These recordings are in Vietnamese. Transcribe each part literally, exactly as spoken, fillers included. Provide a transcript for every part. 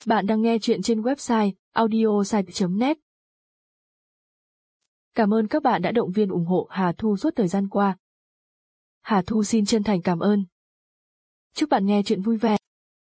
Bạn đang nghe chuyện trên website audiosite chấm net. Cảm ơn các bạn đã động viên ủng hộ Hà Thu suốt thời gian qua. Hà Thu xin chân thành cảm ơn. Chúc bạn nghe chuyện vui vẻ.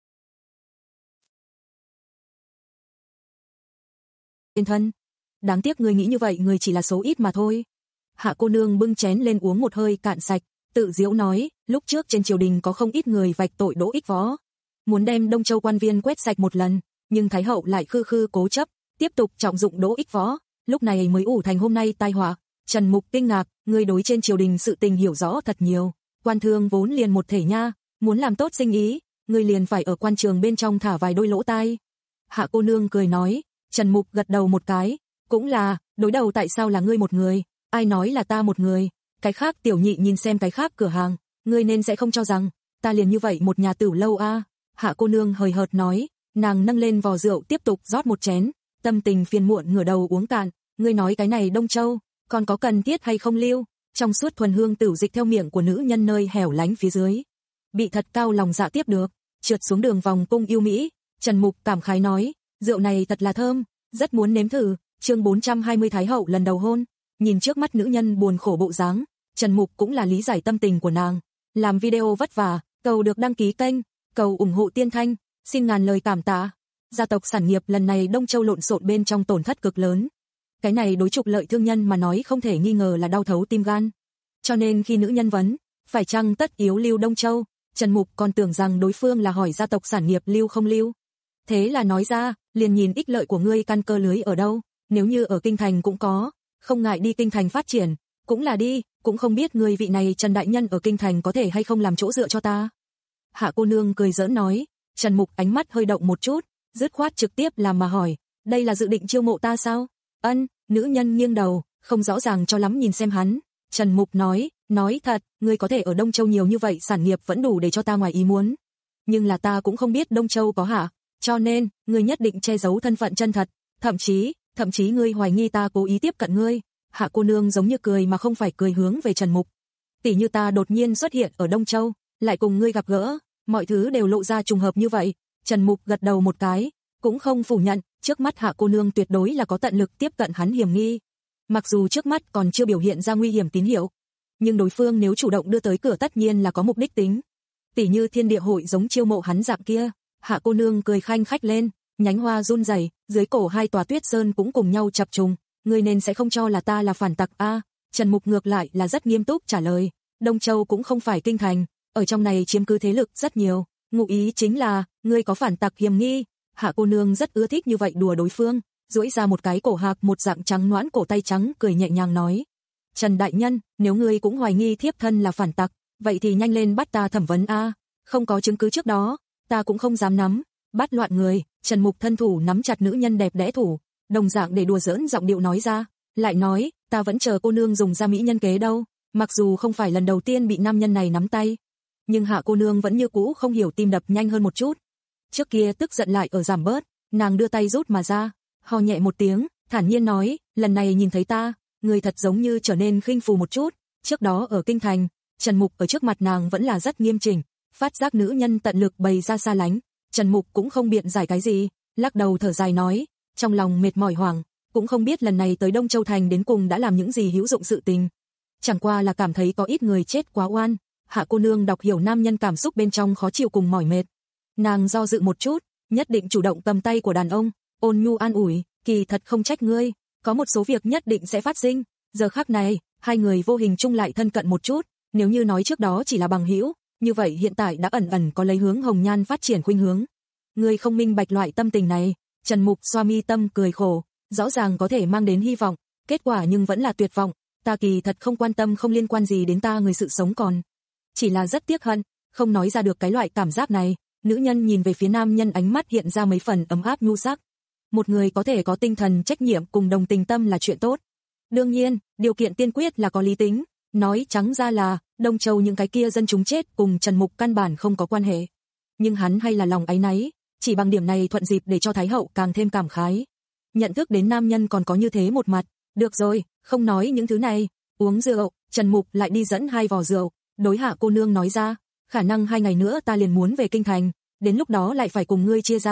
Yên thân. Đáng tiếc người nghĩ như vậy người chỉ là số ít mà thôi. Hạ cô nương bưng chén lên uống một hơi cạn sạch, tự giễu nói, lúc trước trên triều đình có không ít người vạch tội Đỗ Ích Võ, muốn đem Đông Châu quan viên quét sạch một lần, nhưng Thái hậu lại khư khư cố chấp, tiếp tục trọng dụng Đỗ Ích Võ, lúc này mới ủ thành hôm nay tai họa. Trần Mục kinh ngạc, người đối trên triều đình sự tình hiểu rõ thật nhiều, quan thương vốn liền một thể nha, muốn làm tốt sinh ý, người liền phải ở quan trường bên trong thả vài đôi lỗ tai. Hạ cô nương cười nói. Trần Mục gật đầu một cái, cũng là, đối đầu tại sao là ngươi một người, ai nói là ta một người, cái khác tiểu nhị nhìn xem cái khác cửa hàng, ngươi nên sẽ không cho rằng, ta liền như vậy một nhà tửu lâu a. Hạ cô nương hời hợt nói, nàng nâng lên vò rượu tiếp tục rót một chén, tâm tình phiền muộn ngửa đầu uống cạn, ngươi nói cái này Đông Châu, còn có cần thiết hay không lưu, trong suốt thuần hương tửu dịch theo miệng của nữ nhân nơi hẻo lánh phía dưới. Bị thật cao lòng dạ tiếp được, trượt xuống đường vòng cung yêu Mỹ, Trần Mục cảm khái nói, rượu này thật là thơm, rất muốn nếm thử. Chương bốn trăm hai mươi Thái hậu lần đầu hôn, nhìn trước mắt nữ nhân buồn khổ bộ dáng, Trần Mục cũng là lý giải tâm tình của nàng. Làm video vất vả, cầu được đăng ký kênh, cầu ủng hộ Tiên Thanh, xin ngàn lời cảm tạ. Gia tộc sản nghiệp lần này Đông Châu lộn xộn bên trong tổn thất cực lớn. Cái này đối trục lợi thương nhân mà nói không thể nghi ngờ là đau thấu tim gan. Cho nên khi nữ nhân vấn, phải chăng tất yếu lưu Đông Châu, Trần Mục còn tưởng rằng đối phương là hỏi gia tộc sản nghiệp lưu không lưu. Thế là nói ra, liền nhìn ích lợi của ngươi căn cơ lưới ở đâu, nếu như ở kinh thành cũng có, không ngại đi kinh thành phát triển, cũng là đi, cũng không biết ngươi vị này Trần đại nhân ở kinh thành có thể hay không làm chỗ dựa cho ta. Hạ cô nương cười giỡn nói, Trần Mục ánh mắt hơi động một chút, dứt khoát trực tiếp làm mà hỏi, đây là dự định chiêu mộ ta sao? Ân, nữ nhân nghiêng đầu, không rõ ràng cho lắm nhìn xem hắn. Trần Mục nói, nói thật, ngươi có thể ở Đông Châu nhiều như vậy sản nghiệp vẫn đủ để cho ta ngoài ý muốn. Nhưng là ta cũng không biết Đông Châu có hả? Cho nên, ngươi nhất định che giấu thân phận chân thật, thậm chí, thậm chí ngươi hoài nghi ta cố ý tiếp cận ngươi. Hạ cô nương giống như cười mà không phải cười hướng về Trần Mục. Tỷ như ta đột nhiên xuất hiện ở Đông Châu, lại cùng ngươi gặp gỡ, mọi thứ đều lộ ra trùng hợp như vậy. Trần Mục gật đầu một cái, cũng không phủ nhận, trước mắt Hạ cô nương tuyệt đối là có tận lực tiếp cận hắn hiểm nghi. Mặc dù trước mắt còn chưa biểu hiện ra nguy hiểm tín hiệu, nhưng đối phương nếu chủ động đưa tới cửa tất nhiên là có mục đích tính. Tỷ như Thiên Địa hội giống chiêu mộ hắn dạng kia. Hạ cô nương cười khanh khách lên, nhánh hoa run rẩy, dưới cổ hai tòa tuyết sơn cũng cùng nhau chập trùng, ngươi nên sẽ không cho là ta là phản tặc a. À, Trần Mục ngược lại là rất nghiêm túc trả lời, Đông Châu cũng không phải kinh thành, ở trong này chiếm cứ thế lực rất nhiều, ngụ ý chính là, ngươi có phản tặc hiểm nghi. Hạ cô nương rất ưa thích như vậy đùa đối phương, duỗi ra một cái cổ hạc một dạng trắng nõn cổ tay trắng cười nhẹ nhàng nói, Trần đại nhân, nếu ngươi cũng hoài nghi thiếp thân là phản tặc, vậy thì nhanh lên bắt ta thẩm vấn a, à, không có chứng cứ trước đó, ta cũng không dám nắm, bắt loạn người. Trần Mục thân thủ nắm chặt nữ nhân đẹp đẽ thủ, đồng dạng để đùa giỡn giọng điệu nói ra, lại nói, ta vẫn chờ cô nương dùng ra mỹ nhân kế đâu, mặc dù không phải lần đầu tiên bị nam nhân này nắm tay, nhưng Hạ cô nương vẫn như cũ không hiểu tim đập nhanh hơn một chút. Trước kia tức giận lại ở giảm bớt, nàng đưa tay rút mà ra, ho nhẹ một tiếng, thản nhiên nói, lần này nhìn thấy ta, người thật giống như trở nên khinh phù một chút, trước đó ở kinh thành, Trần Mục ở trước mặt nàng vẫn là rất nghiêm chỉnh. Phát giác nữ nhân tận lực bày ra xa lánh, Trần Mục cũng không biện giải cái gì, lắc đầu thở dài nói, trong lòng mệt mỏi hoảng, cũng không biết lần này tới Đông Châu thành đến cùng đã làm những gì hữu dụng sự tình. Chẳng qua là cảm thấy có ít người chết quá oan. Hạ cô nương đọc hiểu nam nhân cảm xúc bên trong khó chịu cùng mỏi mệt. Nàng do dự một chút, nhất định chủ động cầm tay của đàn ông, ôn nhu an ủi, kỳ thật không trách ngươi, có một số việc nhất định sẽ phát sinh. Giờ khắc này, hai người vô hình chung lại thân cận một chút, nếu như nói trước đó chỉ là bằng hữu, như vậy hiện tại đã ẩn ẩn có lấy hướng hồng nhan phát triển khuynh hướng. Ngươi không minh bạch loại tâm tình này. Trần Mục xoa mi tâm cười khổ, rõ ràng có thể mang đến hy vọng, kết quả nhưng vẫn là tuyệt vọng. Ta kỳ thật không quan tâm, không liên quan gì đến ta người sự sống còn, chỉ là rất tiếc hận, không nói ra được cái loại cảm giác này. Nữ nhân nhìn về phía nam nhân, ánh mắt hiện ra mấy phần ấm áp nhu sắc. Một người có thể có tinh thần trách nhiệm cùng đồng tình tâm là chuyện tốt. Đương nhiên, điều kiện tiên quyết là có lý tính. Nói trắng ra là, Đông Châu những cái kia dân chúng chết cùng Trần Mục căn bản không có quan hệ. Nhưng hắn hay là lòng áy náy, chỉ bằng điểm này thuận dịp để cho Thái hậu càng thêm cảm khái. Nhận thức đến nam nhân còn có như thế một mặt, được rồi, không nói những thứ này, uống rượu. Trần Mục lại đi dẫn hai vò rượu, đối Hạ cô nương nói ra, khả năng hai ngày nữa ta liền muốn về kinh thành, đến lúc đó lại phải cùng ngươi chia ra,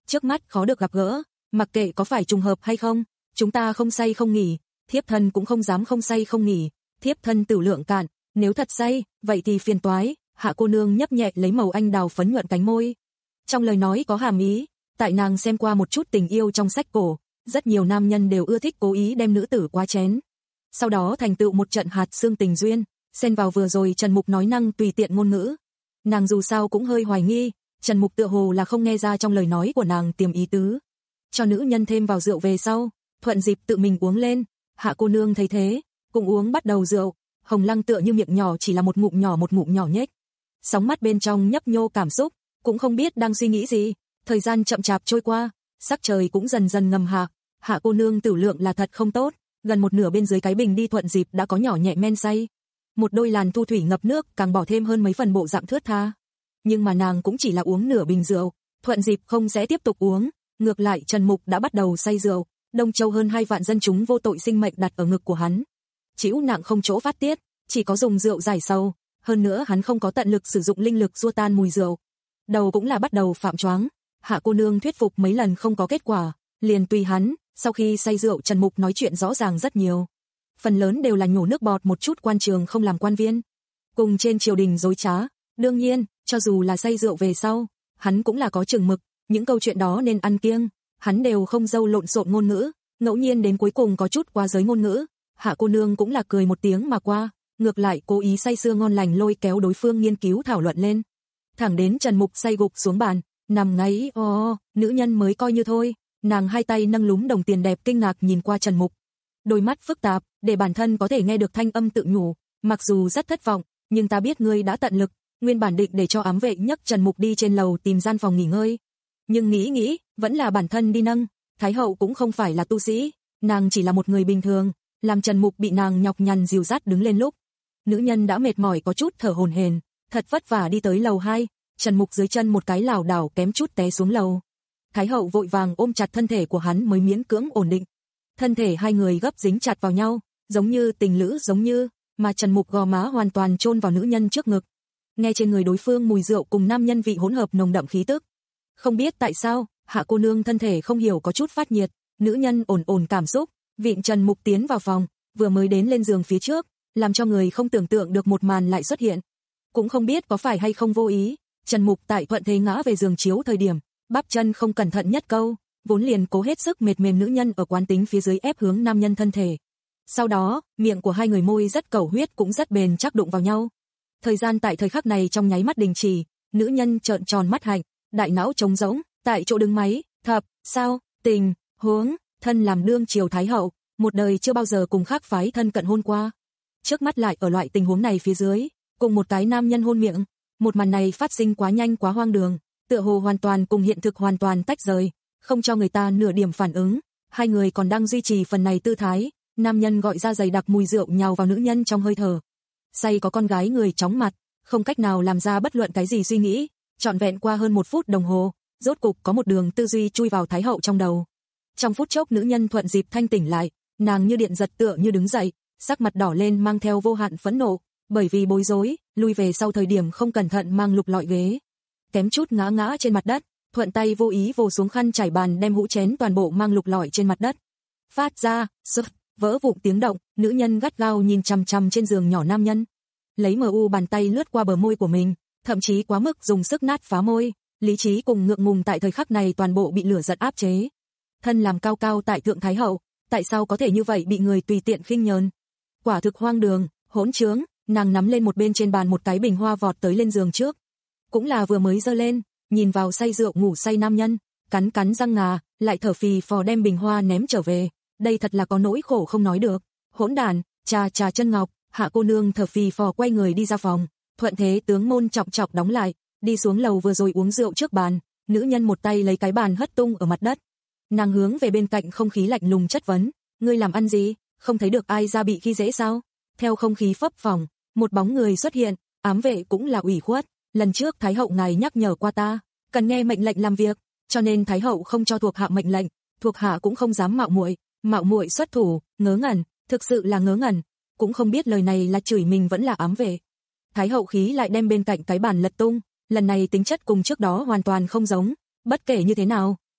trước mắt khó được gặp gỡ, mặc kệ có phải trùng hợp hay không, chúng ta không say không nghỉ, thiếp thân cũng không dám không say không nghỉ, thiếp thân tử lượng cạn, nếu thật say, vậy thì phiền toái. Hạ cô nương nhấp nhẹ lấy màu anh đào phấn nhuận cánh môi. Trong lời nói có hàm ý, tại nàng xem qua một chút tình yêu trong sách cổ, rất nhiều nam nhân đều ưa thích cố ý đem nữ tử quá chén. Sau đó thành tựu một trận hạt xương tình duyên, xen vào vừa rồi Trần Mục nói năng tùy tiện ngôn ngữ. Nàng dù sao cũng hơi hoài nghi, Trần Mục tựa hồ là không nghe ra trong lời nói của nàng tiềm ý tứ. Cho nữ nhân thêm vào rượu về sau, thuận dịp tự mình uống lên. Hạ cô nương thấy thế, cùng uống bắt đầu rượu. Hồng Lăng tựa như miệng nhỏ chỉ là một ngụm nhỏ một ngụm nhỏ nhếch. Sóng mắt bên trong nhấp nhô cảm xúc, cũng không biết đang suy nghĩ gì. Thời gian chậm chạp trôi qua, sắc trời cũng dần dần ngầm hạ. Hạ cô nương tử lượng là thật không tốt, gần một nửa bên dưới cái bình đi thuận dịp đã có nhỏ nhẹ men say. Một đôi làn thu thủy ngập nước càng bỏ thêm hơn mấy phần bộ dạng thướt tha. Nhưng mà nàng cũng chỉ là uống nửa bình rượu, thuận dịp không sẽ tiếp tục uống. Ngược lại Trần Mục đã bắt đầu say rượu, Đông Châu hơn hai vạn dân chúng vô tội sinh mệnh đặt ở ngực của hắn. Chịu nặng không chỗ phát tiết, chỉ có dùng rượu giải sầu. Hơn nữa hắn không có tận lực sử dụng linh lực xua tan mùi rượu. Đầu cũng là bắt đầu phạm choáng. Hạ cô nương thuyết phục mấy lần không có kết quả, liền tùy hắn. Sau khi say rượu Trần Mục nói chuyện rõ ràng rất nhiều. Phần lớn đều là nhổ nước bọt một chút quan trường không làm quan viên. Cùng trên triều đình dối trá. Đương nhiên, cho dù là say rượu về sau, hắn cũng là có chừng mực. Những câu chuyện đó nên ăn kiêng. Hắn đều không dâu lộn xộn ngôn ngữ. Ngẫu nhiên đến cuối cùng có chút quá giới ngôn ngữ. Hạ cô nương cũng là cười một tiếng mà qua. Ngược lại cố ý say sưa ngon lành lôi kéo đối phương nghiên cứu thảo luận lên. Thẳng đến Trần Mục say gục xuống bàn, nằm ngáy o, nữ nhân mới coi như thôi. Nàng hai tay nâng lúm đồng tiền đẹp kinh ngạc nhìn qua Trần Mục. Đôi mắt phức tạp, để bản thân có thể nghe được thanh âm tự nhủ, mặc dù rất thất vọng, nhưng ta biết ngươi đã tận lực, nguyên bản định để cho ám vệ nhấc Trần Mục đi trên lầu tìm gian phòng nghỉ ngơi. Nhưng nghĩ nghĩ, vẫn là bản thân đi nâng, Thái hậu cũng không phải là tu sĩ, nàng chỉ là một người bình thường, làm Trần Mục bị nàng nhọc nhằn dìu dắt đứng lên lúc. Nữ nhân đã mệt mỏi có chút thở hổn hển, thật vất vả đi tới lầu hai, Trần Mục dưới chân một cái lảo đảo kém chút té xuống lầu. Thái hậu vội vàng ôm chặt thân thể của hắn mới miễn cưỡng ổn định. Thân thể hai người gấp dính chặt vào nhau, giống như tình lữ giống như, mà Trần Mục gò má hoàn toàn chôn vào nữ nhân trước ngực. Nghe trên người đối phương mùi rượu cùng nam nhân vị hỗn hợp nồng đậm khí tức. Không biết tại sao, Hạ cô nương thân thể không hiểu có chút phát nhiệt, nữ nhân ổn ổn cảm xúc, vịn Trần Mục tiến vào phòng, vừa mới đến lên giường phía trước, làm cho người không tưởng tượng được một màn lại xuất hiện. Cũng không biết có phải hay không vô ý, Trần Mục tại thuận thế ngã về giường chiếu thời điểm, bắp chân không cẩn thận nhất câu, vốn liền cố hết sức mệt mềm nữ nhân ở quán tính phía dưới ép hướng nam nhân thân thể. Sau đó, miệng của hai người môi rất cầu huyết cũng rất bền chắc đụng vào nhau. Thời gian tại thời khắc này trong nháy mắt đình chỉ, nữ nhân trợn tròn mắt hạnh, đại não trống rỗng, tại chỗ đứng máy, thập, sao, tình, huống, thân làm đương triều thái hậu, một đời chưa bao giờ cùng khác phái thân cận hôn qua. Trước mắt lại ở loại tình huống này phía dưới, cùng một cái nam nhân hôn miệng, một màn này phát sinh quá nhanh quá hoang đường, tựa hồ hoàn toàn cùng hiện thực hoàn toàn tách rời, không cho người ta nửa điểm phản ứng. Hai người còn đang duy trì phần này tư thái, nam nhân gọi ra dày đặc mùi rượu nhào vào nữ nhân trong hơi thở. Say có con gái người chóng mặt, không cách nào làm ra bất luận cái gì suy nghĩ, trọn vẹn qua hơn một phút đồng hồ, rốt cục có một đường tư duy chui vào thái hậu trong đầu. Trong phút chốc nữ nhân thuận dịp thanh tỉnh lại, nàng như điện giật tựa như đứng dậy, sắc mặt đỏ lên mang theo vô hạn phẫn nộ, bởi vì bối rối, lui về sau thời điểm không cẩn thận mang lục lọi ghế, kém chút ngã ngã trên mặt đất, thuận tay vô ý vồ xuống khăn trải bàn đem hũ chén toàn bộ mang lục lọi trên mặt đất. Phát ra, sụt, vỡ vụn tiếng động, nữ nhân gắt gao nhìn chằm chằm trên giường nhỏ nam nhân. Lấy mờ u bàn tay lướt qua bờ môi của mình, thậm chí quá mức dùng sức nát phá môi, lý trí cùng ngượng ngùng tại thời khắc này toàn bộ bị lửa giận áp chế. Thân làm cao cao tại thượng thái hậu, tại sao có thể như vậy bị người tùy tiện khinh nhờn? Quả thực hoang đường, hỗn trướng, nàng nắm lên một bên trên bàn một cái bình hoa vọt tới lên giường trước. Cũng là vừa mới giơ lên, nhìn vào say rượu ngủ say nam nhân, cắn cắn răng ngà, lại thở phì phò đem bình hoa ném trở về. Đây thật là có nỗi khổ không nói được. Hỗn đàn, trà trà chân ngọc, Hạ cô nương thở phì phò quay người đi ra phòng, thuận thế tướng môn trọng trọng đóng lại, đi xuống lầu vừa rồi uống rượu trước bàn, nữ nhân một tay lấy cái bàn hất tung ở mặt đất. Nàng hướng về bên cạnh không khí lạnh lùng chất vấn, ngươi làm ăn gì, không thấy được ai ra bị khi dễ sao? Theo không khí phấp phồng, một bóng người xuất hiện, ám vệ cũng là ủy khuất, lần trước thái hậu ngài nhắc nhở qua ta, cần nghe mệnh lệnh làm việc, cho nên thái hậu không cho thuộc hạ mệnh lệnh, thuộc hạ cũng không dám mạo muội, mạo muội xuất thủ, ngớ ngẩn, thực sự là ngớ ngẩn, cũng không biết lời này là chửi mình vẫn là ám vệ. Thái hậu khí lại đem bên cạnh cái bàn lật tung, lần này tính chất cùng trước đó hoàn toàn không giống, bất kể như thế nào,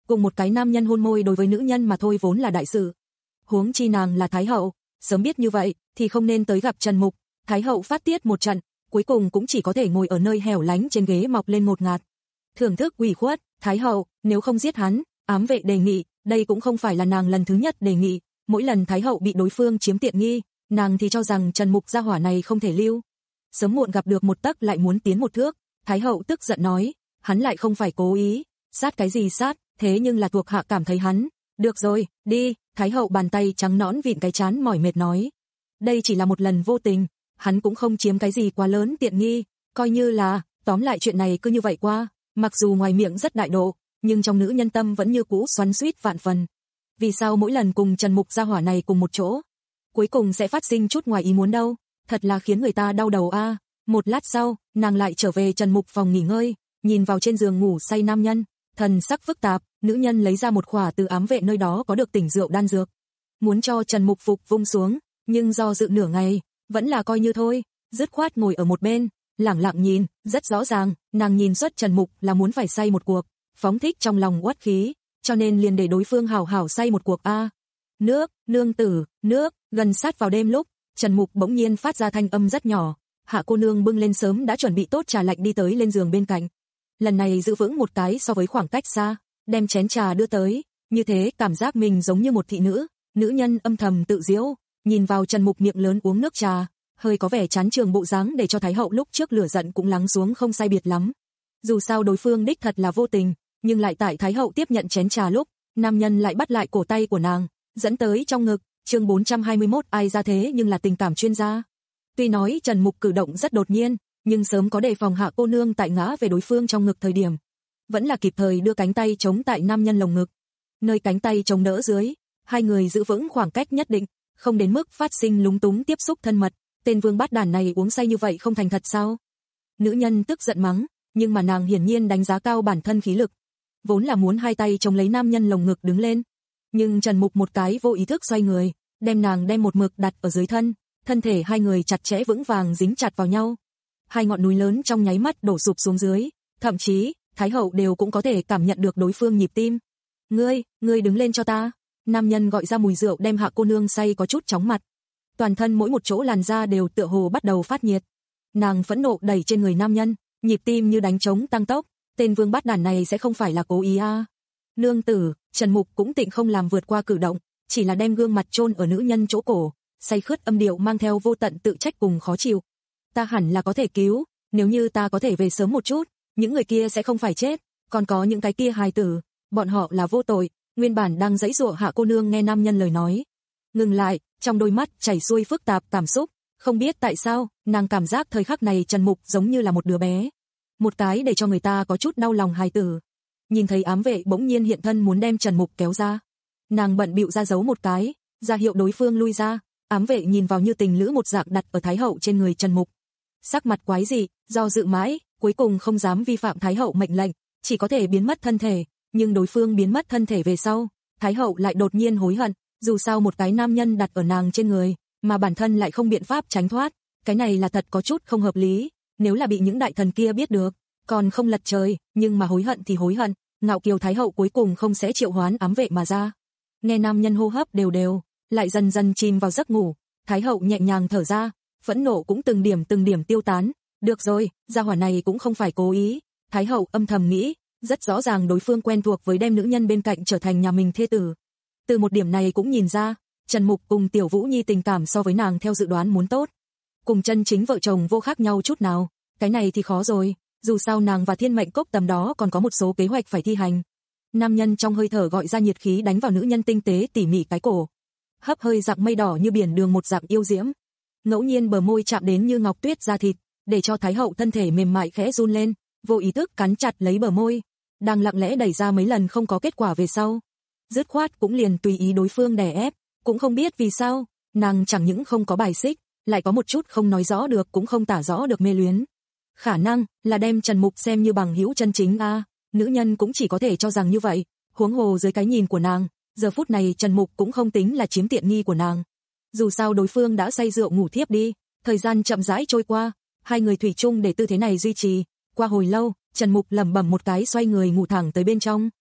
cùng một cái nam nhân hôn môi đối với nữ nhân mà thôi vốn là đại sự. Huống chi nàng là Thái hậu, sớm biết như vậy thì không nên tới gặp Trần Mục. Thái hậu phát tiết một trận, cuối cùng cũng chỉ có thể ngồi ở nơi hẻo lánh trên ghế mọc lên ngột ngạt. Thưởng thức ủy khuất, Thái hậu, nếu không giết hắn, ám vệ đề nghị, đây cũng không phải là nàng lần thứ nhất đề nghị, mỗi lần Thái hậu bị đối phương chiếm tiện nghi, nàng thì cho rằng Trần Mục gia hỏa này không thể lưu. Sớm muộn gặp được một tấc lại muốn tiến một thước, Thái hậu tức giận nói, hắn lại không phải cố ý, sát cái gì sát, thế nhưng là thuộc hạ cảm thấy hắn. Được rồi, đi, Thái hậu bàn tay trắng nõn vịn cái trán mỏi mệt nói. Đây chỉ là một lần vô tình, hắn cũng không chiếm cái gì quá lớn tiện nghi, coi như là, tóm lại chuyện này cứ như vậy qua, mặc dù ngoài miệng rất đại độ, nhưng trong nữ nhân tâm vẫn như cũ xoắn xuýt vạn phần. Vì sao mỗi lần cùng Trần Mục gia hỏa này cùng một chỗ, cuối cùng sẽ phát sinh chút ngoài ý muốn đâu, thật là khiến người ta đau đầu a. Một lát sau, nàng lại trở về Trần Mục phòng nghỉ ngơi, nhìn vào trên giường ngủ say nam nhân, thần sắc phức tạp, nữ nhân lấy ra một khỏa từ ám vệ nơi đó có được tỉnh rượu đan dược, muốn cho Trần Mục phục vung xuống, nhưng do dự nửa ngày, vẫn là coi như thôi, dứt khoát ngồi ở một bên, lẳng lặng nhìn, rất rõ ràng, nàng nhìn xuất Trần Mục là muốn phải say một cuộc, phóng thích trong lòng uất khí, cho nên liền để đối phương hảo hảo say một cuộc a. Nước, nương tử, nước, gần sát vào đêm lúc, Trần Mục bỗng nhiên phát ra thanh âm rất nhỏ, Hạ cô nương bưng lên sớm đã chuẩn bị tốt trà lạnh đi tới lên giường bên cạnh. Lần này giữ vững một cái so với khoảng cách xa, đem chén trà đưa tới, như thế cảm giác mình giống như một thị nữ, nữ nhân âm thầm tự giễu, nhìn vào Trần Mục miệng lớn uống nước trà, hơi có vẻ chán trường bộ dáng để cho Thái hậu lúc trước lửa giận cũng lắng xuống không sai biệt lắm. Dù sao đối phương đích thật là vô tình, nhưng lại tại Thái hậu tiếp nhận chén trà lúc, nam nhân lại bắt lại cổ tay của nàng, dẫn tới trong ngực. Chương bốn trăm hai mươi mốt ai ra thế nhưng là tình cảm chuyên gia. Tuy nói Trần Mục cử động rất đột nhiên, nhưng sớm có đề phòng Hạ cô nương tại ngã về đối phương trong ngực thời điểm, vẫn là kịp thời đưa cánh tay chống tại nam nhân lồng ngực. Nơi cánh tay chống đỡ dưới, hai người giữ vững khoảng cách nhất định, không đến mức phát sinh lúng túng tiếp xúc thân mật. Tên vương bát đản này uống say như vậy không thành thật sao? Nữ nhân tức giận mắng, nhưng mà nàng hiển nhiên đánh giá cao bản thân khí lực, vốn là muốn hai tay chống lấy nam nhân lồng ngực đứng lên. Nhưng Trần Mục một cái vô ý thức xoay người, đem nàng đem một mực đặt ở dưới thân, thân thể hai người chặt chẽ vững vàng dính chặt vào nhau. Hai ngọn núi lớn trong nháy mắt đổ sụp xuống dưới, thậm chí, Thái hậu đều cũng có thể cảm nhận được đối phương nhịp tim. Ngươi, ngươi đứng lên cho ta. Nam nhân gọi ra mùi rượu đem Hạ cô nương say có chút chóng mặt. Toàn thân mỗi một chỗ làn da đều tựa hồ bắt đầu phát nhiệt. Nàng phẫn nộ đẩy trên người nam nhân, nhịp tim như đánh trống tăng tốc, tên vương bát đản này sẽ không phải là cố ý a. Nương tử, Trần Mục cũng tịnh không làm vượt qua cử động, chỉ là đem gương mặt chôn ở nữ nhân chỗ cổ, say khướt âm điệu mang theo vô tận tự trách cùng khó chịu. Ta hẳn là có thể cứu, nếu như ta có thể về sớm một chút, những người kia sẽ không phải chết, còn có những cái kia hài tử, bọn họ là vô tội. Nguyên bản đang giãy giụa Hạ cô nương nghe nam nhân lời nói, ngừng lại, trong đôi mắt chảy xuôi phức tạp cảm xúc, không biết tại sao, nàng cảm giác thời khắc này Trần Mục giống như là một đứa bé, một cái để cho người ta có chút đau lòng hài tử. Nhìn thấy ám vệ bỗng nhiên hiện thân muốn đem Trần Mục kéo ra, nàng bận bịu ra giấu một cái, ra hiệu đối phương lui ra. Ám vệ nhìn vào như tình lữ một dạng đặt ở Thái hậu trên người Trần Mục, sắc mặt quái dị, do dự mãi, cuối cùng không dám vi phạm Thái hậu mệnh lệnh, chỉ có thể biến mất thân thể. Nhưng đối phương biến mất thân thể về sau, Thái hậu lại đột nhiên hối hận, dù sao một cái nam nhân đặt ở nàng trên người, mà bản thân lại không biện pháp tránh thoát, cái này là thật có chút không hợp lý. Nếu là bị những đại thần kia biết được, còn không lật trời, nhưng mà hối hận thì hối hận, ngạo kiều Thái hậu cuối cùng không sẽ triệu hoán ám vệ mà ra. Nghe nam nhân hô hấp đều đều, lại dần dần chìm vào giấc ngủ, Thái hậu nhẹ nhàng thở ra, phẫn nộ cũng từng điểm từng điểm tiêu tán. Được rồi, gia hỏa này cũng không phải cố ý. Thái hậu âm thầm nghĩ, rất rõ ràng đối phương quen thuộc với đem nữ nhân bên cạnh trở thành nhà mình thê tử. Từ một điểm này cũng nhìn ra, Trần Mục cùng Tiểu Vũ Nhi tình cảm so với nàng theo dự đoán muốn tốt, cùng chân chính vợ chồng vô khác nhau chút nào. Cái này thì khó rồi, dù sao nàng và Thiên Mệnh Cốc tầm đó còn có một số kế hoạch phải thi hành. Nam nhân trong hơi thở gọi ra nhiệt khí đánh vào nữ nhân tinh tế tỉ mỉ cái cổ, hấp hơi dạng mây đỏ như biển đường một dạng yêu diễm. Ngẫu nhiên bờ môi chạm đến như ngọc tuyết da thịt, để cho Thái hậu thân thể mềm mại khẽ run lên, vô ý thức cắn chặt lấy bờ môi, đang lặng lẽ đẩy ra mấy lần không có kết quả về sau, dứt khoát cũng liền tùy ý đối phương đè ép. Cũng không biết vì sao, nàng chẳng những không có bài xích, lại có một chút không nói rõ được cũng không tả rõ được mê luyến. Khả năng là đem Trần Mục xem như bằng hữu chân chính a, à, nữ nhân cũng chỉ có thể cho rằng như vậy, huống hồ dưới cái nhìn của nàng, giờ phút này Trần Mục cũng không tính là chiếm tiện nghi của nàng. Dù sao đối phương đã say rượu ngủ thiếp đi, thời gian chậm rãi trôi qua, hai người thủy chung để tư thế này duy trì. Qua hồi lâu, Trần Mục lẩm bẩm một cái xoay người ngủ thẳng tới bên trong.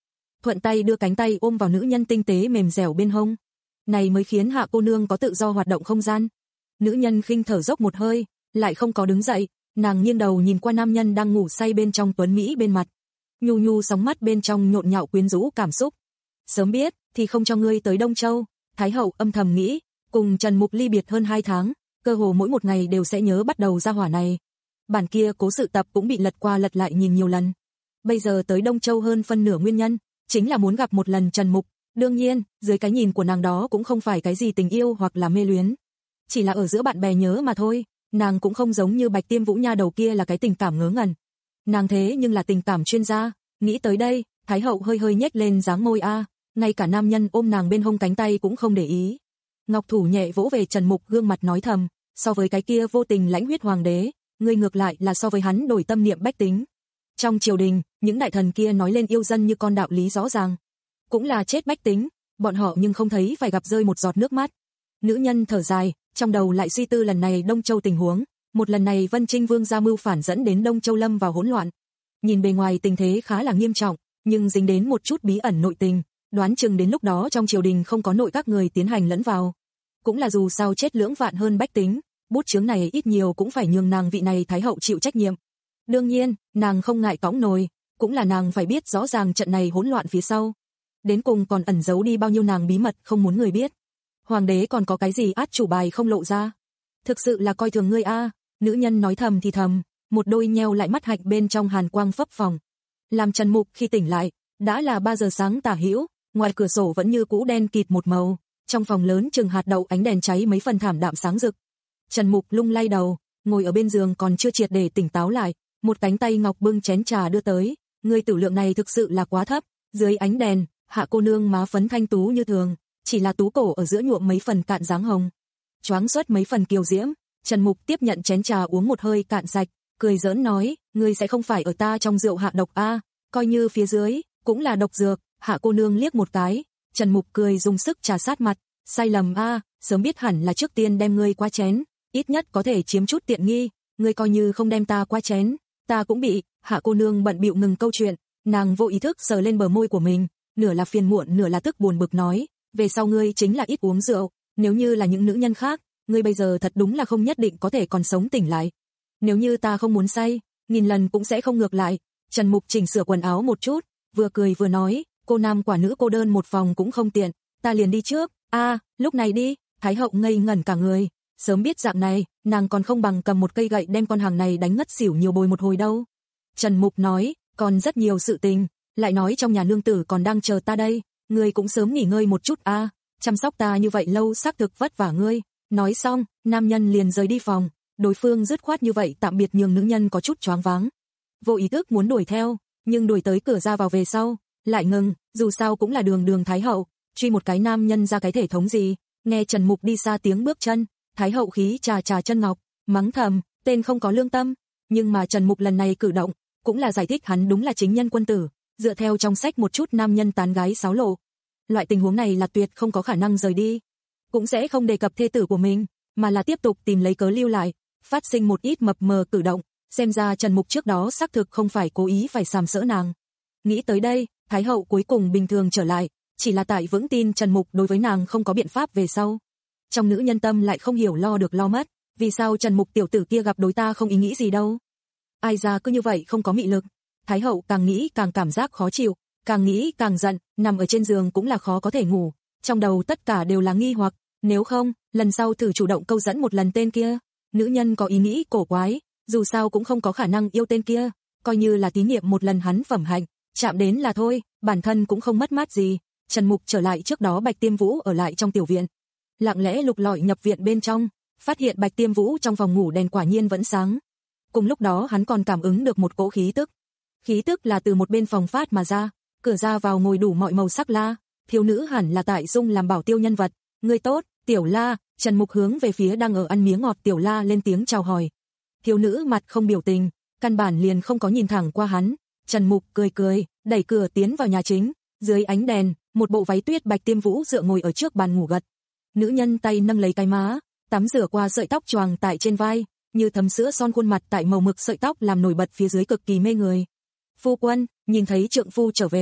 thuận tay đưa cánh tay ôm vào nữ nhân tinh tế mềm dẻo bên hông. Này mới khiến Hạ cô nương có tự do hoạt động không gian. Nữ nhân khinh thở dốc một hơi, lại không có đứng dậy, nàng nghiêng đầu nhìn qua nam nhân đang ngủ say bên trong tuấn mỹ bên mặt. Nhu nhu sóng mắt bên trong nhộn nhạo quyến rũ cảm xúc. Sớm biết thì không cho ngươi tới Đông Châu. Thái hậu âm thầm nghĩ, cùng Trần Mục ly biệt hơn hai tháng, cơ hồ mỗi một ngày đều sẽ nhớ bắt đầu ra hỏa này. Bản kia cố sự tập cũng bị lật qua lật lại nhìn nhiều lần. Bây giờ tới Đông Châu hơn phân nửa nguyên nhân, chính là muốn gặp một lần Trần Mục. Đương nhiên, dưới cái nhìn của nàng đó cũng không phải cái gì tình yêu hoặc là mê luyến. Chỉ là ở giữa bạn bè nhớ mà thôi, nàng cũng không giống như Bạch Tiêm Vũ nha đầu kia là cái tình cảm ngớ ngẩn. Nàng thế nhưng là tình cảm chuyên gia, nghĩ tới đây, Thái hậu hơi hơi nhếch lên dáng môi a, ngay cả nam nhân ôm nàng bên hông cánh tay cũng không để ý. Ngọc thủ nhẹ vỗ về Trần Mục gương mặt nói thầm, so với cái kia vô tình lãnh huyết hoàng đế, ngươi ngược lại là so với hắn đổi tâm niệm bách tính. Trong triều đình, những đại thần kia nói lên yêu dân như con đạo lý rõ ràng, cũng là chết bách tính, bọn họ nhưng không thấy phải gặp rơi một giọt nước mắt. Nữ nhân thở dài, trong đầu lại suy tư lần này Đông Châu tình huống, một lần này Vân Trinh Vương ra mưu phản dẫn đến Đông Châu lâm vào hỗn loạn. Nhìn bề ngoài tình thế khá là nghiêm trọng, nhưng dính đến một chút bí ẩn nội tình, đoán chừng đến lúc đó trong triều đình không có nội các người tiến hành lẫn vào. Cũng là dù sao chết lưỡng vạn hơn bách tính, bút chướng này ít nhiều cũng phải nhường nàng vị này thái hậu chịu trách nhiệm. Đương nhiên, nàng không ngại cõng nồi, cũng là nàng phải biết rõ ràng trận này hỗn loạn phía sau. Đến cùng còn ẩn giấu đi bao nhiêu nàng bí mật không muốn người biết. Hoàng đế còn có cái gì át chủ bài không lộ ra. Thực sự là coi thường ngươi a, nữ nhân nói thầm thì thầm, một đôi nheo lại mắt hạnh bên trong hàn quang phấp phồng. Làm Trần Mục khi tỉnh lại, đã là ba giờ sáng tả hữu, ngoài cửa sổ vẫn như cũ đen kịt một màu, trong phòng lớn chừng hạt đậu ánh đèn cháy mấy phần thảm đạm sáng rực. Trần Mục lung lay đầu, ngồi ở bên giường còn chưa triệt để tỉnh táo lại, một cánh tay ngọc bưng chén trà đưa tới, ngươi tử lượng này thực sự là quá thấp, dưới ánh đèn, Hạ cô nương má phấn thanh tú như thường, chỉ là tú cổ ở giữa nhuộm mấy phần cạn dáng hồng, choáng xuất mấy phần kiều diễm. Trần Mục tiếp nhận chén trà uống một hơi cạn sạch, cười giỡn nói, ngươi sẽ không phải ở ta trong rượu hạ độc a, coi như phía dưới cũng là độc dược. Hạ cô nương liếc một cái, Trần Mục cười dùng sức trà sát mặt, sai lầm a, sớm biết hẳn là trước tiên đem ngươi qua chén, ít nhất có thể chiếm chút tiện nghi, ngươi coi như không đem ta qua chén, ta cũng bị. Hạ cô nương bận bịu ngừng câu chuyện, nàng vô ý thức sờ lên bờ môi của mình, nửa là phiền muộn nửa là tức buồn bực nói, về sau ngươi chính là ít uống rượu, nếu như là những nữ nhân khác, ngươi bây giờ thật đúng là không nhất định có thể còn sống tỉnh lại. Nếu như ta không muốn say, nghìn lần cũng sẽ không ngược lại. Trần Mục chỉnh sửa quần áo một chút, vừa cười vừa nói, cô nam quả nữ cô đơn một phòng cũng không tiện, ta liền đi trước. A, à, lúc này đi. Thái hậu ngây ngẩn cả người, sớm biết dạng này, nàng còn không bằng cầm một cây gậy đem con hàng này đánh ngất xỉu nhiều bồi một hồi đâu. Trần Mục nói, còn rất nhiều sự tình, lại nói trong nhà nương tử còn đang chờ ta đây, ngươi cũng sớm nghỉ ngơi một chút a, à, chăm sóc ta như vậy lâu xác thực vất vả ngươi. Nói xong, nam nhân liền rời đi phòng, đối phương dứt khoát như vậy tạm biệt nhường nữ nhân có chút choáng váng. Vô ý thức muốn đuổi theo, nhưng đuổi tới cửa ra vào về sau, lại ngừng, dù sao cũng là đường đường thái hậu, truy một cái nam nhân ra cái thể thống gì. Nghe Trần Mục đi xa tiếng bước chân, thái hậu khí trà trà chân ngọc, mắng thầm, tên không có lương tâm. Nhưng mà Trần Mục lần này cử động, cũng là giải thích hắn đúng là chính nhân quân tử, dựa theo trong sách một chút nam nhân tán gái xáo lộ. Loại tình huống này là tuyệt không có khả năng rời đi, cũng sẽ không đề cập thê tử của mình, mà là tiếp tục tìm lấy cớ lưu lại, phát sinh một ít mập mờ cử động, xem ra Trần Mục trước đó xác thực không phải cố ý phải sàm sỡ nàng. Nghĩ tới đây, thái hậu cuối cùng bình thường trở lại, chỉ là tại vững tin Trần Mục đối với nàng không có biện pháp về sau. Trong nữ nhân tâm lại không hiểu lo được lo mất, vì sao Trần Mục tiểu tử kia gặp đối ta không ý nghĩ gì đâu. Ai ra cứ như vậy không có mị lực. Thái hậu càng nghĩ càng cảm giác khó chịu, càng nghĩ càng giận, nằm ở trên giường cũng là khó có thể ngủ, trong đầu tất cả đều là nghi hoặc, nếu không, lần sau thử chủ động câu dẫn một lần tên kia. Nữ nhân có ý nghĩ cổ quái, dù sao cũng không có khả năng yêu tên kia, coi như là thí nghiệm một lần hắn phẩm hạnh, chạm đến là thôi, bản thân cũng không mất mát gì. Trần Mục trở lại trước đó Bạch Tiêm Vũ ở lại trong tiểu viện, lặng lẽ lục lọi nhập viện bên trong, phát hiện Bạch Tiêm Vũ trong phòng ngủ đèn quả nhiên vẫn sáng. Cùng lúc đó hắn còn cảm ứng được một cỗ khí tức. Khí tức là từ một bên phòng phát mà ra, cửa ra vào ngồi đủ mọi màu sắc la, thiếu nữ hẳn là tại dung làm bảo tiêu nhân vật. Ngươi tốt, Tiểu La. Trần Mục hướng về phía đang ở ăn miếng ngọt Tiểu La lên tiếng chào hỏi. Thiếu nữ mặt không biểu tình, căn bản liền không có nhìn thẳng qua hắn. Trần Mục cười cười, đẩy cửa tiến vào nhà chính, dưới ánh đèn, một bộ váy tuyết Bạch Tiêm Vũ dựa ngồi ở trước bàn ngủ gật. Nữ nhân tay nâng lấy cái má, tắm rửa qua sợi tóc choàng tại trên vai, như thấm sữa son khuôn mặt tại màu mực sợi tóc làm nổi bật phía dưới cực kỳ mê người. Phu quân, nhìn thấy trượng phu trở về,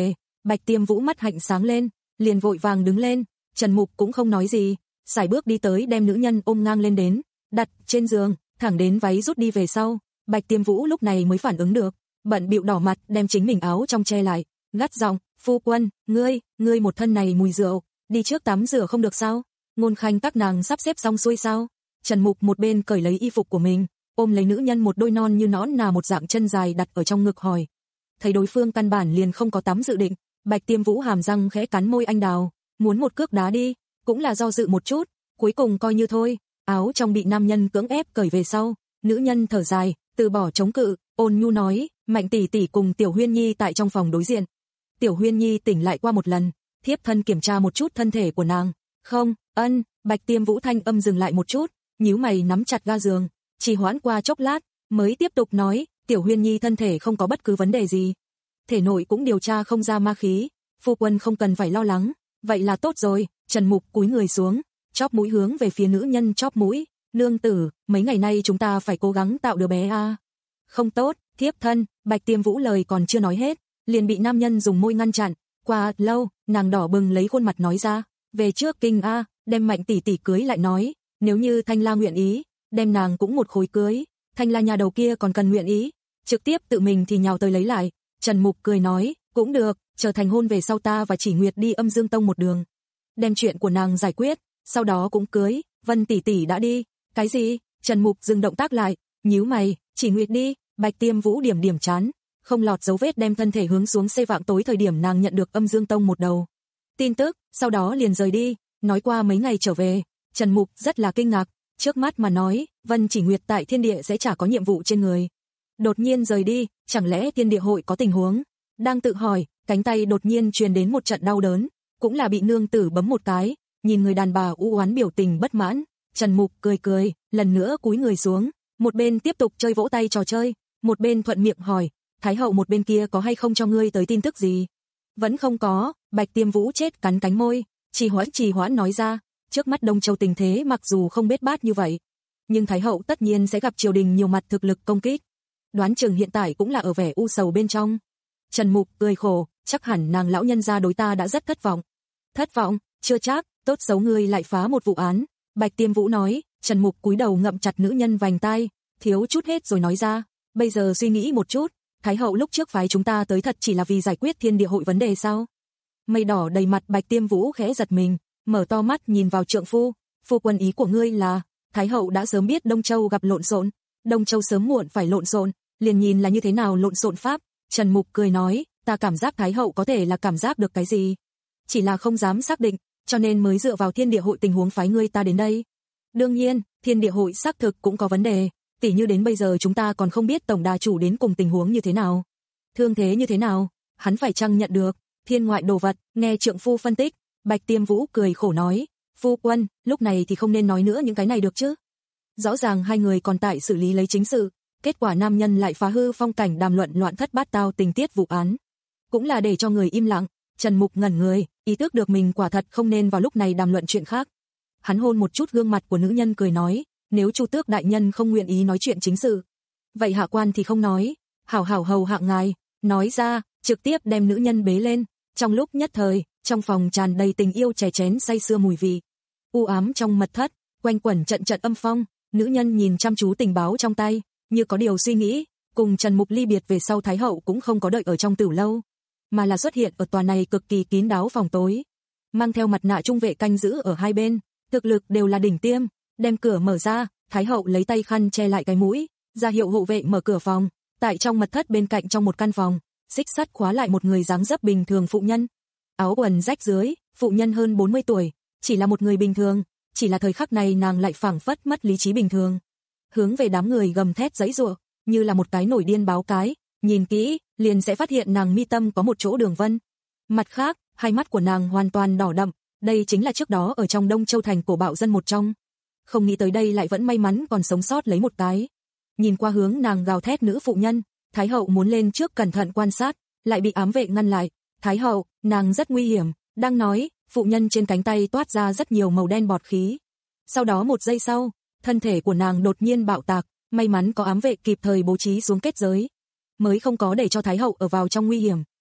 Bạch Tiêm Vũ mắt hạnh sáng lên, liền vội vàng đứng lên, Trần Mục cũng không nói gì, sải bước đi tới đem nữ nhân ôm ngang lên đến, đặt trên giường, thẳng đến váy rút đi về sau, Bạch Tiêm Vũ lúc này mới phản ứng được, bận bịu đỏ mặt đem chính mình áo trong che lại, gắt giọng, phu quân, ngươi, ngươi một thân này mùi rượu, đi trước tắm rửa không được sao? Ngôn Khanh các nàng sắp xếp xong xuôi sao? Trần Mục một bên cởi lấy y phục của mình, ôm lấy nữ nhân một đôi non như nõn nà một dạng chân dài đặt ở trong ngực hỏi. Thấy đối phương căn bản liền không có tắm dự định, Bạch Tiêm Vũ hàm răng khẽ cắn môi anh đào, muốn một cước đá đi, cũng là do dự một chút, cuối cùng coi như thôi, áo trong bị nam nhân cưỡng ép cởi về sau, nữ nhân thở dài, từ bỏ chống cự, ôn nhu nói, Mạnh tỷ tỷ cùng Tiểu Huyên Nhi tại trong phòng đối diện. Tiểu Huyên Nhi tỉnh lại qua một lần, thiếp thân kiểm tra một chút thân thể của nàng. Không, ân, Bạch Tiêm Vũ thanh âm dừng lại một chút, nhíu mày nắm chặt ga giường, trì hoãn qua chốc lát, mới tiếp tục nói, Tiểu Huyên Nhi thân thể không có bất cứ vấn đề gì. Thể nội cũng điều tra không ra ma khí, phu quân không cần phải lo lắng, vậy là tốt rồi. Trần Mục cúi người xuống, chóp mũi hướng về phía nữ nhân chóp mũi, nương tử, mấy ngày nay chúng ta phải cố gắng tạo đứa bé a. À. Không tốt, thiếp thân, Bạch Tiêm Vũ lời còn chưa nói hết, liền bị nam nhân dùng môi ngăn chặn, qua lâu, nàng đỏ bừng lấy khuôn mặt nói ra, về trước kinh a, à, đem Mạnh tỷ tỷ cưới lại nói, nếu như Thanh La nguyện ý, đem nàng cũng một khối cưới, Thanh La nhà đầu kia còn cần nguyện ý, trực tiếp tự mình thì nhào tới lấy lại. Trần Mục cười nói, cũng được, chờ thành hôn về sau ta và Chỉ Nguyệt đi Âm Dương Tông một đường, đem chuyện của nàng giải quyết, sau đó cũng cưới. Vân tỷ tỷ đã đi. Cái gì? Trần Mục dừng động tác lại, nhíu mày, Chỉ Nguyệt đi. Bạch Tiêm Vũ điểm điểm chán, không lọt dấu vết đem thân thể hướng xuống xê vạng tối thời điểm nàng nhận được Âm Dương Tông một đầu tin tức, sau đó liền rời đi, nói qua mấy ngày trở về. Trần Mục rất là kinh ngạc, trước mắt mà nói, Vân Chỉ Nguyệt tại thiên địa sẽ chả có nhiệm vụ trên người, đột nhiên rời đi, chẳng lẽ thiên địa hội có tình huống? Đang tự hỏi, cánh tay đột nhiên truyền đến một trận đau đớn, cũng là bị nương tử bấm một cái, nhìn người đàn bà u oán biểu tình bất mãn, Trần Mục cười cười, lần nữa cúi người xuống, một bên tiếp tục chơi vỗ tay trò chơi, một bên thuận miệng hỏi, Thái hậu một bên kia có hay không cho ngươi tới tin tức gì? Vẫn không có. Bạch Tiêm Vũ chết cắn cánh môi, trì hoãn trì hoãn nói ra, trước mắt Đông Châu tình thế mặc dù không bết bát như vậy, nhưng Thái hậu tất nhiên sẽ gặp triều đình nhiều mặt thực lực công kích, đoán chừng hiện tại cũng là ở vẻ u sầu bên trong. Trần Mục cười khổ, chắc hẳn nàng lão nhân gia đối ta đã rất thất vọng. Thất vọng? Chưa chắc, tốt xấu ngươi lại phá một vụ án. Bạch Tiêm Vũ nói. Trần Mục cúi đầu ngậm chặt nữ nhân vành tai, thiếu chút hết rồi nói ra, bây giờ suy nghĩ một chút, Thái hậu lúc trước phái chúng ta tới thật chỉ là vì giải quyết thiên địa hội vấn đề sao? Mây đỏ đầy mặt. Bạch Tiêm Vũ khẽ giật mình, mở to mắt nhìn vào trượng phu, phu quân ý của ngươi là, Thái hậu đã sớm biết Đông Châu gặp lộn xộn, Đông Châu sớm muộn phải lộn xộn, liền nhìn là như thế nào lộn xộn pháp. Trần Mục cười nói, ta cảm giác Thái hậu có thể là cảm giác được cái gì, chỉ là không dám xác định, cho nên mới dựa vào thiên địa hội tình huống phái ngươi ta đến đây. Đương nhiên, thiên địa hội xác thực cũng có vấn đề, tỉ như đến bây giờ chúng ta còn không biết tổng đà chủ đến cùng tình huống như thế nào, thương thế như thế nào, hắn phải chăng nhận được thiên ngoại đồ vật. Nghe trượng phu phân tích, Bạch Tiêm Vũ cười khổ nói, phu quân, lúc này thì không nên nói nữa những cái này được chứ. Rõ ràng hai người còn tại xử lý lấy chính sự, kết quả nam nhân lại phá hư phong cảnh đàm luận loạn thất bát tao tình tiết vụ án, cũng là để cho người im lặng. Trần Mục ngẩn người, ý thức được mình quả thật không nên vào lúc này đàm luận chuyện khác. Hắn hôn một chút gương mặt của nữ nhân cười nói, nếu Chu Tước đại nhân không nguyện ý nói chuyện chính sự, vậy hạ quan thì không nói, hảo hảo hầu hạ ngài. Nói ra, trực tiếp đem nữ nhân bế lên. Trong lúc nhất thời, trong phòng tràn đầy tình yêu chè chén say sưa mùi vị. U ám trong mật thất, quanh quẩn trận trận âm phong, nữ nhân nhìn chăm chú tình báo trong tay, như có điều suy nghĩ, cùng Trần Mục ly biệt về sau Thái hậu cũng không có đợi ở trong tử lâu, mà là xuất hiện ở tòa này cực kỳ kín đáo phòng tối, mang theo mặt nạ trung vệ canh giữ ở hai bên, thực lực đều là đỉnh tiêm. Đem cửa mở ra, Thái hậu lấy tay khăn che lại cái mũi, ra hiệu hộ vệ mở cửa phòng. Tại trong mật thất bên cạnh trong một căn phòng, xích sắt khóa lại một người dáng dấp bình thường phụ nhân, áo quần rách rưới, phụ nhân hơn bốn mươi tuổi, chỉ là một người bình thường, chỉ là thời khắc này nàng lại phảng phất mất lý trí bình thường, hướng về đám người gầm thét giãy giụa, như là một cái nổi điên báo cái, nhìn kỹ, liền sẽ phát hiện nàng mi tâm có một chỗ đường vân. Mặt khác, hai mắt của nàng hoàn toàn đỏ đậm, đây chính là trước đó ở trong Đông Châu thành cổ bạo dân một trong. Không nghĩ tới đây lại vẫn may mắn còn sống sót lấy một cái. Nhìn qua hướng nàng gào thét nữ phụ nhân, Thái hậu muốn lên trước cẩn thận quan sát, lại bị ám vệ ngăn lại. Thái hậu, nàng rất nguy hiểm. Đang nói, phụ nhân trên cánh tay toát ra rất nhiều màu đen bọt khí. Sau đó một giây sau, thân thể của nàng đột nhiên bạo tạc, may mắn có ám vệ kịp thời bố trí xuống kết giới, mới không có để cho Thái hậu ở vào trong nguy hiểm.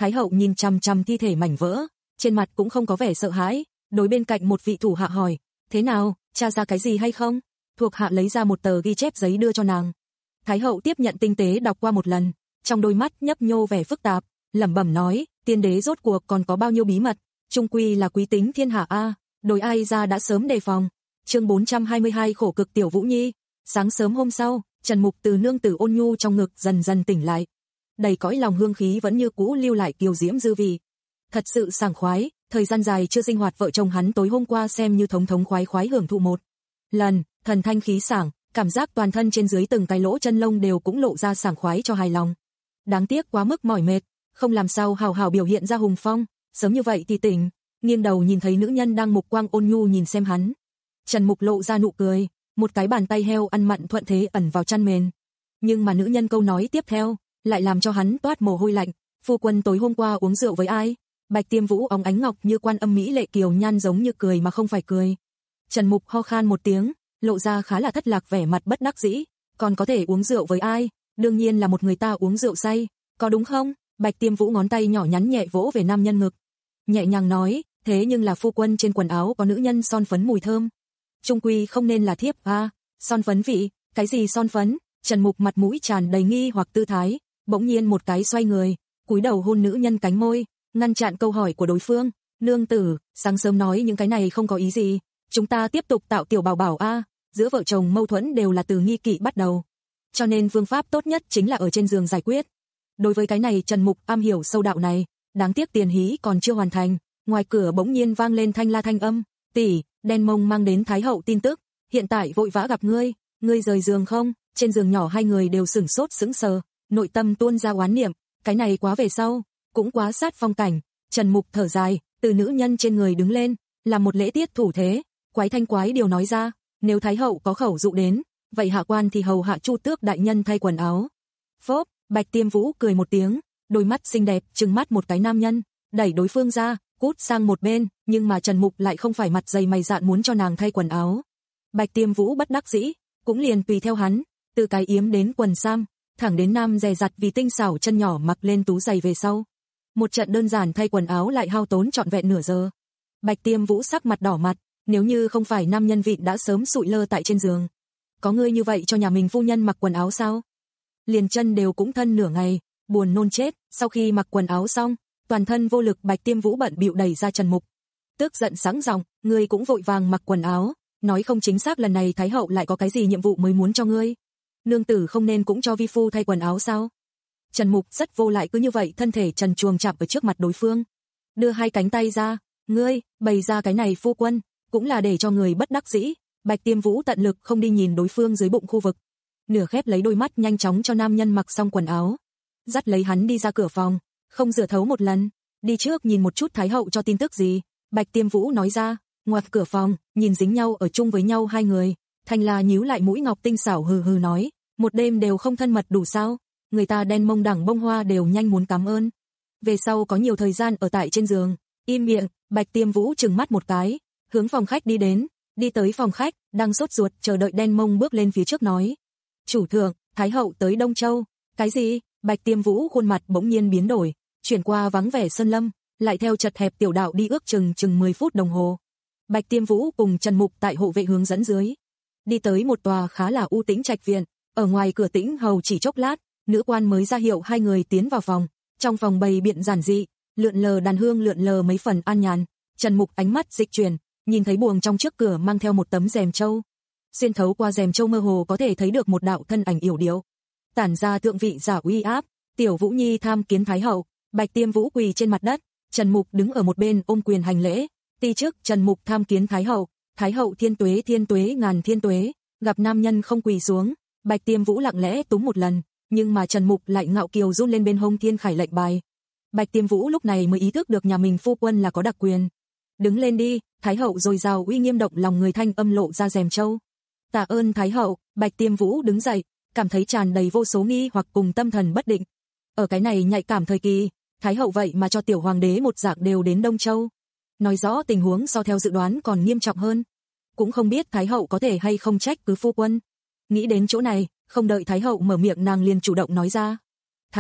Thái hậu nhìn chằm chằm thi thể mảnh vỡ, trên mặt cũng không có vẻ sợ hãi, đối bên cạnh một vị thủ hạ hỏi, thế nào, tra ra cái gì hay không? Thuộc hạ lấy ra một tờ ghi chép giấy đưa cho nàng. Thái hậu tiếp nhận tinh tế đọc qua một lần, trong đôi mắt nhấp nhô vẻ phức tạp, lẩm bẩm nói, tiên đế rốt cuộc còn có bao nhiêu bí mật, trung quy là quý tính thiên hạ a, đối ai ra đã sớm đề phòng. Chương bốn trăm hai mươi hai khổ cực tiểu Vũ Nhi. Sáng sớm hôm sau, Trần Mục từ nương tử ôn nhu trong ngực dần dần tỉnh lại. Đầy cõi lòng hương khí vẫn như cũ lưu lại kiều diễm dư vị. Thật sự sảng khoái, thời gian dài chưa sinh hoạt vợ chồng hắn tối hôm qua xem như thống thống khoái khoái hưởng thụ một lần, thần thanh khí sảng, cảm giác toàn thân trên dưới từng cái lỗ chân lông đều cũng lộ ra sảng khoái cho hài lòng. Đáng tiếc quá mức mỏi mệt, không làm sao hào hào biểu hiện ra hùng phong, sớm như vậy thì tỉnh, nghiêng đầu nhìn thấy nữ nhân đang mục quang ôn nhu nhìn xem hắn. Trần Mục lộ ra nụ cười, một cái bàn tay heo ăn mặn thuận thế ẩn vào chăn mền. Nhưng mà nữ nhân câu nói tiếp theo, lại làm cho hắn toát mồ hôi lạnh, phu quân tối hôm qua uống rượu với ai? Bạch Tiêm Vũ óng ánh ngọc như quan âm mỹ lệ kiều nhan giống như cười mà không phải cười. Trần Mục ho khan một tiếng, lộ ra khá là thất lạc vẻ mặt bất đắc dĩ, còn có thể uống rượu với ai? Đương nhiên là một người ta uống rượu say, có đúng không? Bạch Tiêm Vũ ngón tay nhỏ nhắn nhẹ vỗ về nam nhân ngực, nhẹ nhàng nói, thế nhưng là phu quân trên quần áo có nữ nhân son phấn mùi thơm. Trung quy không nên là thiếp a, à, son phấn vị, cái gì son phấn? Trần Mục mặt mũi tràn đầy nghi hoặc tư thái, bỗng nhiên một cái xoay người, cúi đầu hôn nữ nhân cánh môi, ngăn chặn câu hỏi của đối phương. Nương tử, sáng sớm nói những cái này không có ý gì, chúng ta tiếp tục tạo tiểu bảo bảo a, à, giữa vợ chồng mâu thuẫn đều là từ nghi kỵ bắt đầu, cho nên phương pháp tốt nhất chính là ở trên giường giải quyết. Đối với cái này Trần Mục am hiểu sâu đạo này, đáng tiếc tiền hí còn chưa hoàn thành, ngoài cửa bỗng nhiên vang lên thanh la thanh âm, tỷ, Đen Mông mang đến Thái hậu tin tức, hiện tại vội vã gặp ngươi, ngươi rời giường không? Trên giường nhỏ hai người đều sửng sốt sững sờ, nội tâm tuôn ra oán niệm, cái này quá về sau, cũng quá sát phong cảnh. Trần Mục thở dài, từ nữ nhân trên người đứng lên, làm một lễ tiết thủ thế, quái thanh quái điều nói ra, nếu Thái hậu có khẩu dụ đến, vậy hạ quan thì hầu hạ Chu Tước đại nhân thay quần áo. Phốp, Bạch Tiêm Vũ cười một tiếng, đôi mắt xinh đẹp trừng mắt một cái nam nhân, đẩy đối phương ra, cút sang một bên, nhưng mà Trần Mục lại không phải mặt dày mày dạn muốn cho nàng thay quần áo. Bạch Tiêm Vũ bất đắc dĩ, cũng liền tùy theo hắn, từ cái yếm đến quần sam, thẳng đến nam dè dặt vì tinh xảo chân nhỏ mặc lên tú giày về sau. Một trận đơn giản thay quần áo lại hao tốn trọn vẹn nửa giờ. Bạch Tiêm Vũ sắc mặt đỏ mặt, nếu như không phải nam nhân vịn đã sớm sụi lơ tại trên giường. Có ngươi như vậy cho nhà mình phu nhân mặc quần áo sao? Liền chân đều cũng thân nửa ngày, buồn nôn chết. Sau khi mặc quần áo xong, toàn thân vô lực Bạch Tiêm Vũ bận bịu đẩy ra Trần Mục, tức giận sẵn giọng, ngươi cũng vội vàng mặc quần áo, nói không chính xác lần này Thái hậu lại có cái gì nhiệm vụ mới muốn cho ngươi. Nương tử không nên cũng cho vi phu thay quần áo sao? Trần Mục rất vô lại cứ như vậy thân thể trần truồng chạm ở trước mặt đối phương, đưa hai cánh tay ra, ngươi, bày ra cái này phu quân, cũng là để cho người bất đắc dĩ. Bạch Tiêm Vũ tận lực không đi nhìn đối phương dưới bụng khu vực, nửa khép lấy đôi mắt nhanh chóng cho nam nhân mặc xong quần áo, dắt lấy hắn đi ra cửa phòng, không rửa thấu một lần, đi trước nhìn một chút Thái hậu cho tin tức gì. Bạch Tiêm Vũ nói ra, ngoặt cửa phòng, nhìn dính nhau ở chung với nhau hai người, Thanh La nhíu lại mũi ngọc tinh xảo hừ hừ nói, một đêm đều không thân mật đủ sao? Người ta Đen Mông đẳng bông hoa đều nhanh muốn cảm ơn. Về sau có nhiều thời gian ở tại trên giường, im miệng. Bạch Tiêm Vũ trừng mắt một cái, hướng phòng khách đi đến, đi tới phòng khách, đang sốt ruột chờ đợi Đen Mông bước lên phía trước nói, chủ thượng, Thái hậu tới Đông Châu. Cái gì? Bạch Tiêm Vũ khuôn mặt bỗng nhiên biến đổi, chuyển qua vắng vẻ sơn lâm, lại theo chật hẹp tiểu đạo đi ước chừng chừng mười phút đồng hồ. Bạch Tiêm Vũ cùng Trần Mục tại hộ vệ hướng dẫn dưới, đi tới một tòa khá là u tĩnh trạch viện, ở ngoài cửa tĩnh hầu chỉ chốc lát, nữ quan mới ra hiệu hai người tiến vào phòng. Trong phòng bày biện giản dị, lượn lờ đàn hương lượn lờ mấy phần an nhàn. Trần Mục ánh mắt dịch chuyển, nhìn thấy buồng trong trước cửa mang theo một tấm rèm châu, xuyên thấu qua rèm châu mơ hồ có thể thấy được một đạo thân ảnh yểu điệu, tản ra thượng vị giả uy áp. Tiểu Vũ Nhi tham kiến Thái hậu. Bạch Tiêm Vũ quỳ trên mặt đất, Trần Mục đứng ở một bên ôm quyền hành lễ. Ti trước Trần Mục tham kiến Thái hậu. Thái hậu thiên tuế thiên tuế ngàn thiên tuế. Gặp nam nhân không quỳ xuống, Bạch Tiêm Vũ lặng lẽ túm một lần, nhưng mà Trần Mục lại ngạo kiều run lên bên hông thiên khải lệnh bài. Bạch Tiêm Vũ lúc này mới ý thức được nhà mình phu quân là có đặc quyền. Đứng lên đi. Thái hậu dồi dào uy nghiêm động lòng người thanh âm lộ ra rèm châu. Tạ ơn Thái hậu. Bạch Tiêm Vũ đứng dậy, cảm thấy tràn đầy vô số nghi hoặc cùng tâm thần bất định. Ở cái này nhạy cảm thời kỳ, Thái hậu vậy mà cho tiểu hoàng đế một dạng đều đến Đông Châu, nói rõ tình huống so theo dự đoán còn nghiêm trọng hơn. Cũng không biết Thái hậu có thể hay không trách cứ phu quân. Nghĩ đến chỗ này, không đợi Thái hậu mở miệng nàng liền chủ động nói ra. Thái hậu,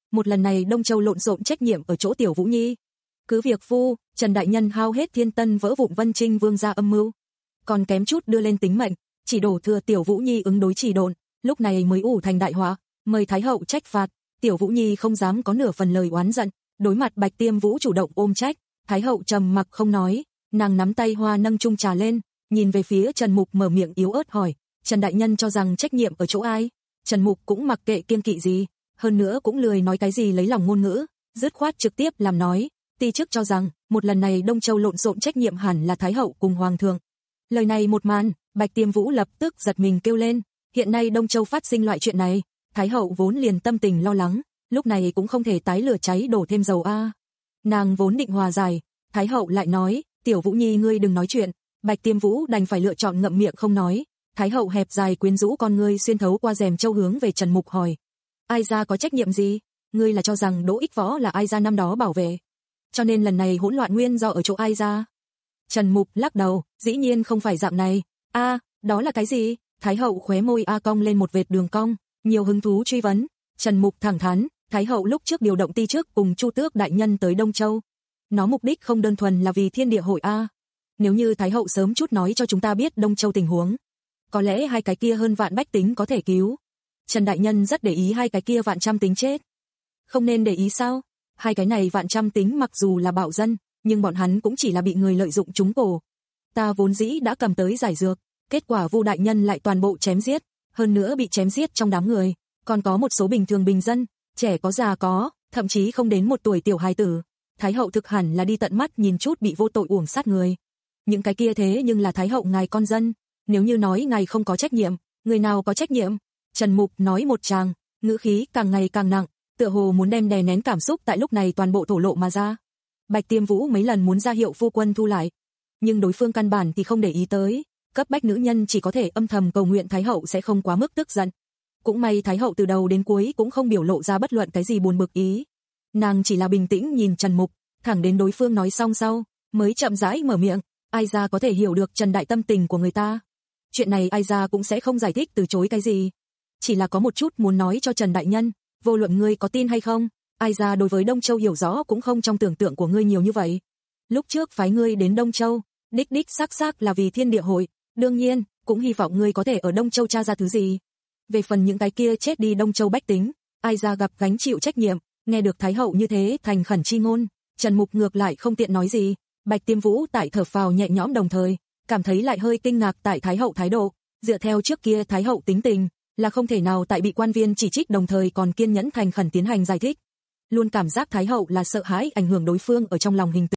một lần này Đông Châu lộn xộn trách nhiệm ở chỗ Tiểu Vũ Nhi. Cứ việc Vu, Trần đại nhân hao hết thiên tân vỡ vụn Vân Trinh Vương gia âm mưu, còn kém chút đưa lên tính mệnh, chỉ đổ thừa Tiểu Vũ Nhi ứng đối trì độn, lúc này mới ủ thành đại họa, mời Thái hậu trách phạt. Tiểu Vũ Nhi không dám có nửa phần lời oán giận, đối mặt Bạch Tiêm Vũ chủ động ôm trách, Thái hậu trầm mặc không nói, nàng nắm tay hoa nâng chung trà lên, nhìn về phía Trần Mục mở miệng yếu ớt hỏi, Trần đại nhân cho rằng trách nhiệm ở chỗ ai? Trần Mục cũng mặc kệ kiêng kỵ gì, hơn nữa cũng lười nói cái gì lấy lòng ngôn ngữ, dứt khoát trực tiếp làm nói, ti chức cho rằng, một lần này Đông Châu lộn xộn trách nhiệm hẳn là Thái hậu cùng Hoàng thượng. Lời này một màn, Bạch Tiêm Vũ lập tức giật mình kêu lên, hiện nay Đông Châu phát sinh loại chuyện này, Thái hậu vốn liền tâm tình lo lắng, lúc này cũng không thể tái lửa cháy đổ thêm dầu a. Nàng vốn định hòa giải, Thái hậu lại nói, Tiểu Vũ Nhi ngươi đừng nói chuyện, Bạch Tiêm Vũ đành phải lựa chọn ngậm miệng không nói. Thái hậu hẹp dài quyến rũ con ngươi xuyên thấu qua rèm châu hướng về Trần Mục hỏi, ai gia có trách nhiệm gì? Ngươi là cho rằng Đỗ Ích Võ là ai gia năm đó bảo vệ, cho nên lần này hỗn loạn nguyên do ở chỗ ai gia? Trần Mục lắc đầu, dĩ nhiên không phải dạng này. A, đó là cái gì? Thái hậu khóe môi a cong lên một vệt đường cong, nhiều hứng thú truy vấn. Trần Mục thẳng thắn, Thái hậu lúc trước điều động ti chức cùng Chu Tước đại nhân tới Đông Châu, nó mục đích không đơn thuần là vì Thiên Địa hội a. Nếu như Thái hậu sớm chút nói cho chúng ta biết Đông Châu tình huống, có lẽ hai cái kia hơn vạn bách tính có thể cứu. Trần đại nhân rất để ý hai cái kia vạn trăm tính chết. Không nên để ý sao? Hai cái này vạn trăm tính mặc dù là bạo dân, nhưng bọn hắn cũng chỉ là bị người lợi dụng trúng cổ. Ta vốn dĩ đã cầm tới giải dược, kết quả Vu đại nhân lại toàn bộ chém giết, hơn nữa bị chém giết trong đám người, còn có một số bình thường bình dân, trẻ có già có, thậm chí không đến một tuổi tiểu hài tử. Thái hậu thực hẳn là đi tận mắt nhìn chút bị vô tội uổng sát người. Những cái kia thế nhưng là Thái hậu ngài con dân. Nếu như nói ngài không có trách nhiệm, người nào có trách nhiệm? Trần Mục nói một tràng, ngữ khí càng ngày càng nặng, tựa hồ muốn đem đè nén cảm xúc tại lúc này toàn bộ thổ lộ mà ra. Bạch Tiêm Vũ mấy lần muốn ra hiệu phu quân thu lại, nhưng đối phương căn bản thì không để ý tới, cấp bách nữ nhân chỉ có thể âm thầm cầu nguyện Thái hậu sẽ không quá mức tức giận. Cũng may Thái hậu từ đầu đến cuối cũng không biểu lộ ra bất luận cái gì buồn bực ý. Nàng chỉ là bình tĩnh nhìn Trần Mục, thẳng đến đối phương nói xong sau, mới chậm rãi mở miệng, ai ra có thể hiểu được Trần đại tâm tình của người ta. Chuyện này ai ra cũng sẽ không giải thích từ chối cái gì. Chỉ là có một chút muốn nói cho Trần đại nhân, vô luận ngươi có tin hay không, ai ra đối với Đông Châu hiểu rõ cũng không trong tưởng tượng của ngươi nhiều như vậy. Lúc trước phái ngươi đến Đông Châu, đích đích xác xác là vì Thiên Địa hội, đương nhiên, cũng hy vọng ngươi có thể ở Đông Châu tra ra thứ gì. Về phần những cái kia chết đi Đông Châu bách tính, ai ra gặp gánh chịu trách nhiệm, nghe được Thái hậu như thế thành khẩn chi ngôn, Trần Mục ngược lại không tiện nói gì. Bạch Tiêm Vũ tại thở phào nhẹ nhõm đồng thời, cảm thấy lại hơi kinh ngạc tại Thái hậu thái độ, dựa theo trước kia Thái hậu tính tình, là không thể nào tại bị quan viên chỉ trích đồng thời còn kiên nhẫn thành khẩn tiến hành giải thích. Luôn cảm giác Thái hậu là sợ hãi ảnh hưởng đối phương ở trong lòng hình tượng.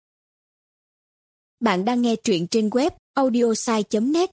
Bạn đang nghe truyện trên web audiosai chấm net.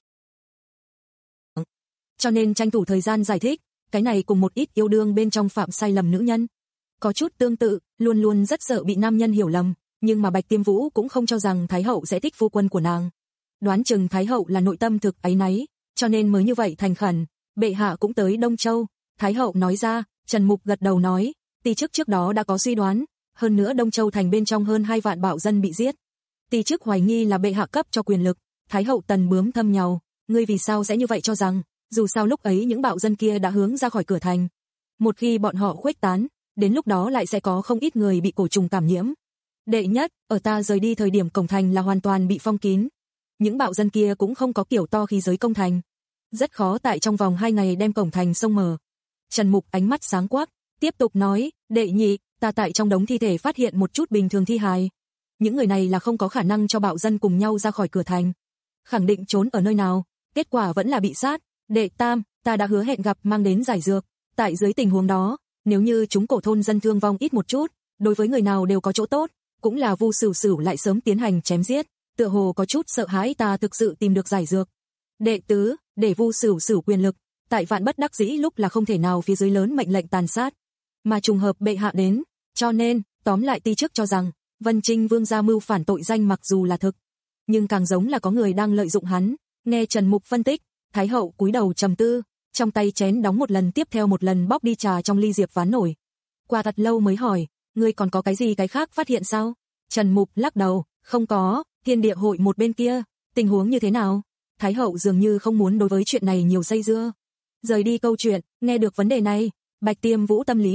Cho nên tranh thủ thời gian giải thích, cái này cùng một ít yêu đương bên trong phạm sai lầm nữ nhân. Có chút tương tự, luôn luôn rất sợ bị nam nhân hiểu lầm, nhưng mà Bạch Tiêm Vũ cũng không cho rằng Thái hậu sẽ thích phu quân của nàng. Đoán chừng Thái hậu là nội tâm thực áy náy, cho nên mới như vậy thành khẩn. Bệ hạ cũng tới Đông Châu, Thái hậu nói ra. Trần Mục gật đầu nói, ti chức trước đó đã có suy đoán, hơn nữa Đông Châu thành bên trong hơn hai vạn bạo dân bị giết. Ti chức hoài nghi là bệ hạ cấp cho quyền lực. Thái hậu tần bướm thâm nhàu, ngươi vì sao sẽ như vậy cho rằng, dù sao lúc ấy những bạo dân kia đã hướng ra khỏi cửa thành. Một khi bọn họ khuếch tán, đến lúc đó lại sẽ có không ít người bị cổ trùng cảm nhiễm. Đệ nhất, ở ta rời đi thời điểm cổng thành là hoàn toàn bị phong kín. Những bạo dân kia cũng không có kiểu to khí giới công thành. Rất khó tại trong vòng hai ngày đem cổng thành xông mở. Trần Mục ánh mắt sáng quắc, tiếp tục nói, đệ nhị, ta tại trong đống thi thể phát hiện một chút bình thường thi hài. Những người này là không có khả năng cho bạo dân cùng nhau ra khỏi cửa thành. Khẳng định trốn ở nơi nào, kết quả vẫn là bị sát. Đệ tam, ta đã hứa hẹn gặp mang đến giải dược. Tại dưới tình huống đó, nếu như chúng cổ thôn dân thương vong ít một chút, đối với người nào đều có chỗ tốt, cũng là Vu Sửu Sửu lại sớm tiến hành chém giết, tựa hồ có chút sợ hãi ta thực sự tìm được giải dược. Đệ tứ, để Vu Sửu Sửu quyền lực, tại vạn bất đắc dĩ lúc là không thể nào phía dưới lớn mệnh lệnh tàn sát, mà trùng hợp bệ hạ đến, cho nên, tóm lại ti chức cho rằng, Vân Trinh Vương gia mưu phản tội danh mặc dù là thực, nhưng càng giống là có người đang lợi dụng hắn. Nghe Trần Mục phân tích, Thái hậu cúi đầu trầm tư, trong tay chén đóng một lần tiếp theo một lần bóp đi trà trong ly diệp ván nổi. Qua thật lâu mới hỏi, ngươi còn có cái gì cái khác phát hiện sao? Trần Mục lắc đầu, không có. Thiên Địa hội một bên kia, tình huống như thế nào? Thái hậu dường như không muốn đối với chuyện này nhiều dây dưa. Rời đi câu chuyện, nghe được vấn đề này, Bạch Tiêm Vũ tâm lý đột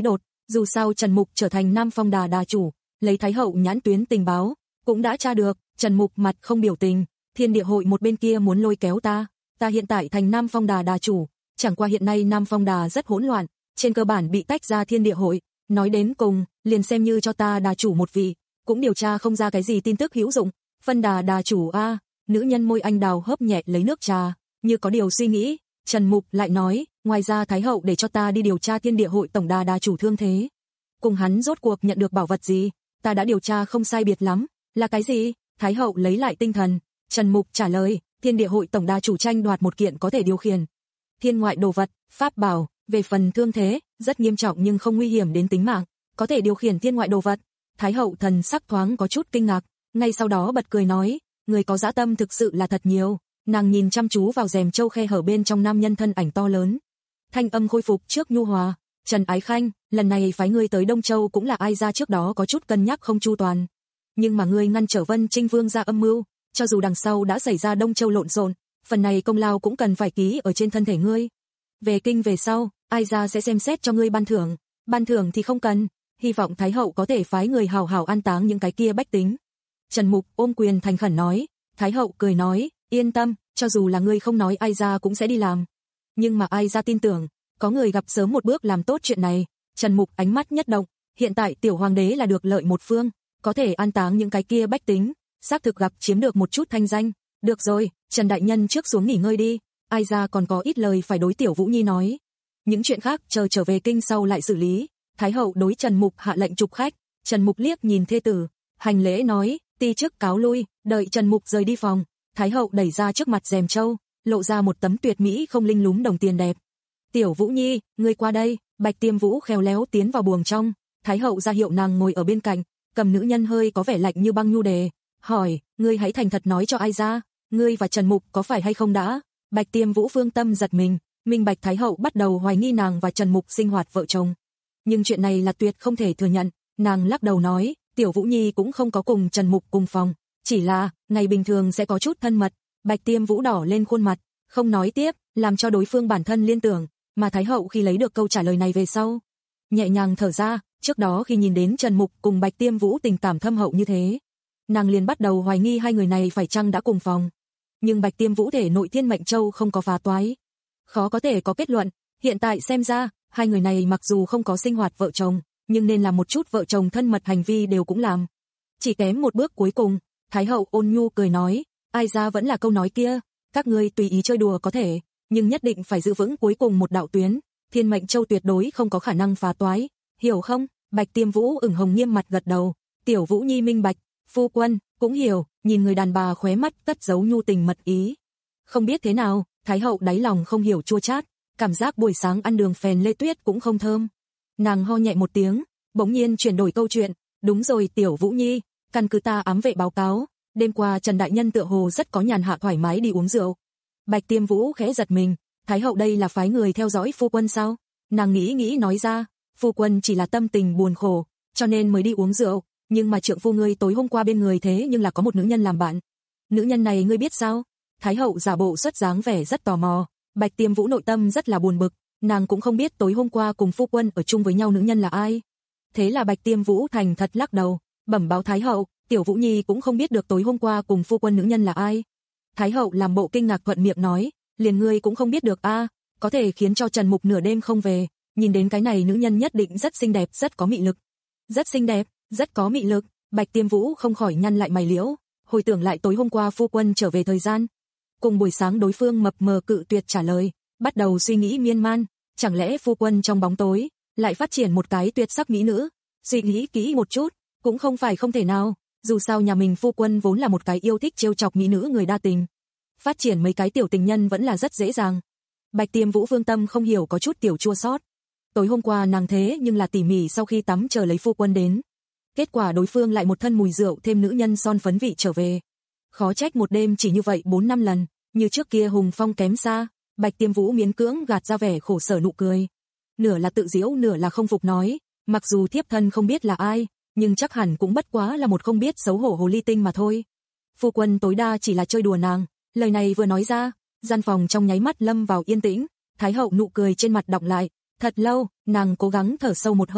Dù sao Trần Mục trở thành Nam Phong Đà đà chủ, lấy Thái hậu nhãn tuyến tình báo, cũng đã tra được, Trần Mục mặt không biểu tình, Thiên Địa hội một bên kia muốn lôi kéo ta, ta hiện tại thành Nam Phong Đà đà chủ, chẳng qua hiện nay Nam Phong Đà rất hỗn loạn, trên cơ bản bị tách ra Thiên Địa hội, nói đến cùng, liền xem như cho ta đà chủ một vị, cũng điều tra không ra cái gì tin tức hữu dụng. Phân Đà đà chủ a, nữ nhân môi anh đào hớp nhẹ lấy nước trà, như có điều suy nghĩ, Trần Mục lại nói, ngoài ra Thái hậu để cho ta đi điều tra Thiên Địa hội tổng đà đà chủ thương thế. Cùng hắn rốt cuộc nhận được bảo vật gì, ta đã điều tra không sai biệt lắm, là cái gì? Thái hậu lấy lại tinh thần, Trần Mục trả lời, Thiên Địa hội tổng đà chủ tranh đoạt một kiện có thể điều khiển thiên ngoại đồ vật, pháp bảo, về phần thương thế, rất nghiêm trọng nhưng không nguy hiểm đến tính mạng, có thể điều khiển thiên ngoại đồ vật. Thái hậu thần sắc thoáng có chút kinh ngạc, ngay sau đó bật cười nói, người có dã tâm thực sự là thật nhiều. Nàng nhìn chăm chú vào rèm châu khe hở bên trong nam nhân thân ảnh to lớn. Thanh âm khôi phục trước nhu hòa, Trần Ái Khanh, lần này phái ngươi tới Đông Châu cũng là ai ra trước đó có chút cân nhắc không chu toàn. Nhưng mà ngươi ngăn trở Vân Trinh Vương ra âm mưu, cho dù đằng sau đã xảy ra Đông Châu lộn xộn, phần này công lao cũng cần phải ký ở trên thân thể ngươi. Về kinh về sau, ai ra sẽ xem xét cho ngươi ban thưởng, ban thưởng thì không cần, hy vọng Thái hậu có thể phái người hào hào an táng những cái kia bách tính. Trần Mục ôm quyền thành khẩn nói, Thái hậu cười nói, yên tâm, cho dù là ngươi không nói ai ra cũng sẽ đi làm. Nhưng mà ai ra tin tưởng, có người gặp sớm một bước làm tốt chuyện này. Trần Mục ánh mắt nhất động, hiện tại tiểu hoàng đế là được lợi một phương, có thể an táng những cái kia bách tính, xác thực gặp chiếm được một chút thanh danh. Được rồi, Trần đại nhân trước xuống nghỉ ngơi đi, ai ra còn có ít lời phải đối tiểu Vũ Nhi nói. Những chuyện khác chờ trở về kinh sau lại xử lý. Thái hậu đối Trần Mục hạ lệnh trục khách, Trần Mục liếc nhìn thê tử, hành lễ nói, ti chức cáo lui, đợi Trần Mục rời đi phòng. Thái hậu đẩy ra trước mặt rèm châu, lộ ra một tấm tuyệt mỹ không linh lúm đồng tiền đẹp. Tiểu Vũ Nhi, ngươi qua đây. Bạch Tiêm Vũ khéo léo tiến vào buồng trong, Thái hậu ra hiệu nàng ngồi ở bên cạnh, cầm nữ nhân hơi có vẻ lạnh như băng nhu đề, hỏi, ngươi hãy thành thật nói cho ai ra, ngươi và Trần Mục có phải hay không đã? Bạch Tiêm Vũ phương tâm giật mình, minh bạch Thái hậu bắt đầu hoài nghi nàng và Trần Mục sinh hoạt vợ chồng. Nhưng chuyện này là tuyệt không thể thừa nhận, nàng lắc đầu nói, tiểu Vũ Nhi cũng không có cùng Trần Mục cùng phòng, chỉ là, ngày bình thường sẽ có chút thân mật. Bạch Tiêm Vũ đỏ lên khuôn mặt, không nói tiếp, làm cho đối phương bản thân liên tưởng, mà Thái hậu khi lấy được câu trả lời này về sau, nhẹ nhàng thở ra, trước đó khi nhìn đến Trần Mục cùng Bạch Tiêm Vũ tình cảm thâm hậu như thế, nàng liền bắt đầu hoài nghi hai người này phải chăng đã cùng phòng. Nhưng Bạch Tiêm Vũ thể nội Thiên Mệnh Châu không có phá toái, khó có thể có kết luận, hiện tại xem ra, hai người này mặc dù không có sinh hoạt vợ chồng, nhưng nên làm một chút vợ chồng thân mật hành vi đều cũng làm. Chỉ kém một bước cuối cùng, Thái hậu ôn nhu cười nói, ai ra vẫn là câu nói kia, các ngươi tùy ý chơi đùa có thể, nhưng nhất định phải giữ vững cuối cùng một đạo tuyến, Thiên Mệnh Châu tuyệt đối không có khả năng phá toái, hiểu không? Bạch Tiêm Vũ ửng hồng nghiêm mặt gật đầu, tiểu Vũ Nhi minh bạch, phu quân cũng hiểu, nhìn người đàn bà khóe mắt cất giấu nhu tình mật ý. Không biết thế nào, Thái hậu đáy lòng không hiểu chua chát, cảm giác buổi sáng ăn đường phèn lê tuyết cũng không thơm. Nàng ho nhẹ một tiếng, bỗng nhiên chuyển đổi câu chuyện, đúng rồi tiểu Vũ Nhi, căn cứ ta ám vệ báo cáo, đêm qua Trần đại nhân tựa hồ rất có nhàn hạ thoải mái đi uống rượu. Bạch Tiêm Vũ khẽ giật mình, Thái hậu đây là phái người theo dõi phu quân sao? Nàng nghĩ nghĩ nói ra, phu quân chỉ là tâm tình buồn khổ, cho nên mới đi uống rượu, nhưng mà trượng phu ngươi tối hôm qua bên người thế nhưng là có một nữ nhân làm bạn. Nữ nhân này ngươi biết sao? Thái hậu giả bộ xuất dáng vẻ rất tò mò, Bạch Tiêm Vũ nội tâm rất là buồn bực, nàng cũng không biết tối hôm qua cùng phu quân ở chung với nhau nữ nhân là ai. Thế là Bạch Tiêm Vũ thành thật lắc đầu, bẩm báo Thái hậu, tiểu Vũ Nhi cũng không biết được tối hôm qua cùng phu quân nữ nhân là ai. Thái hậu làm bộ kinh ngạc thuận miệng nói, liền ngươi cũng không biết được a, à, có thể khiến cho Trần Mục nửa đêm không về, nhìn đến cái này nữ nhân nhất định rất xinh đẹp, rất có mị lực. Rất xinh đẹp, rất có mị lực, Bạch Tiêm Vũ không khỏi nhăn lại mày liễu, hồi tưởng lại tối hôm qua phu quân trở về thời gian. Cùng buổi sáng đối phương mập mờ cự tuyệt trả lời, bắt đầu suy nghĩ miên man, chẳng lẽ phu quân trong bóng tối lại phát triển một cái tuyệt sắc mỹ nữ? Suy nghĩ kỹ một chút, cũng không phải không thể nào, dù sao nhà mình phu quân vốn là một cái yêu thích trêu chọc mỹ nữ người đa tình. Phát triển mấy cái tiểu tình nhân vẫn là rất dễ dàng. Bạch Tiêm Vũ phương tâm không hiểu có chút tiểu chua xót. Tối hôm qua nàng thế nhưng là tỉ mỉ sau khi tắm chờ lấy phu quân đến. Kết quả đối phương lại một thân mùi rượu thêm nữ nhân son phấn vị trở về. Khó trách một đêm chỉ như vậy bốn năm lần, như trước kia hùng phong kém xa. Bạch Tiêm Vũ miễn cưỡng gạt ra vẻ khổ sở nụ cười. Nửa là tự giễu nửa là không phục nói, mặc dù thiếp thân không biết là ai, nhưng chắc hẳn cũng bất quá là một không biết xấu hổ hồ ly tinh mà thôi. Phu quân tối đa chỉ là chơi đùa nàng. Lời này vừa nói ra, gian phòng trong nháy mắt lâm vào yên tĩnh, Thái hậu nụ cười trên mặt đọng lại, thật lâu, nàng cố gắng thở sâu một hơi,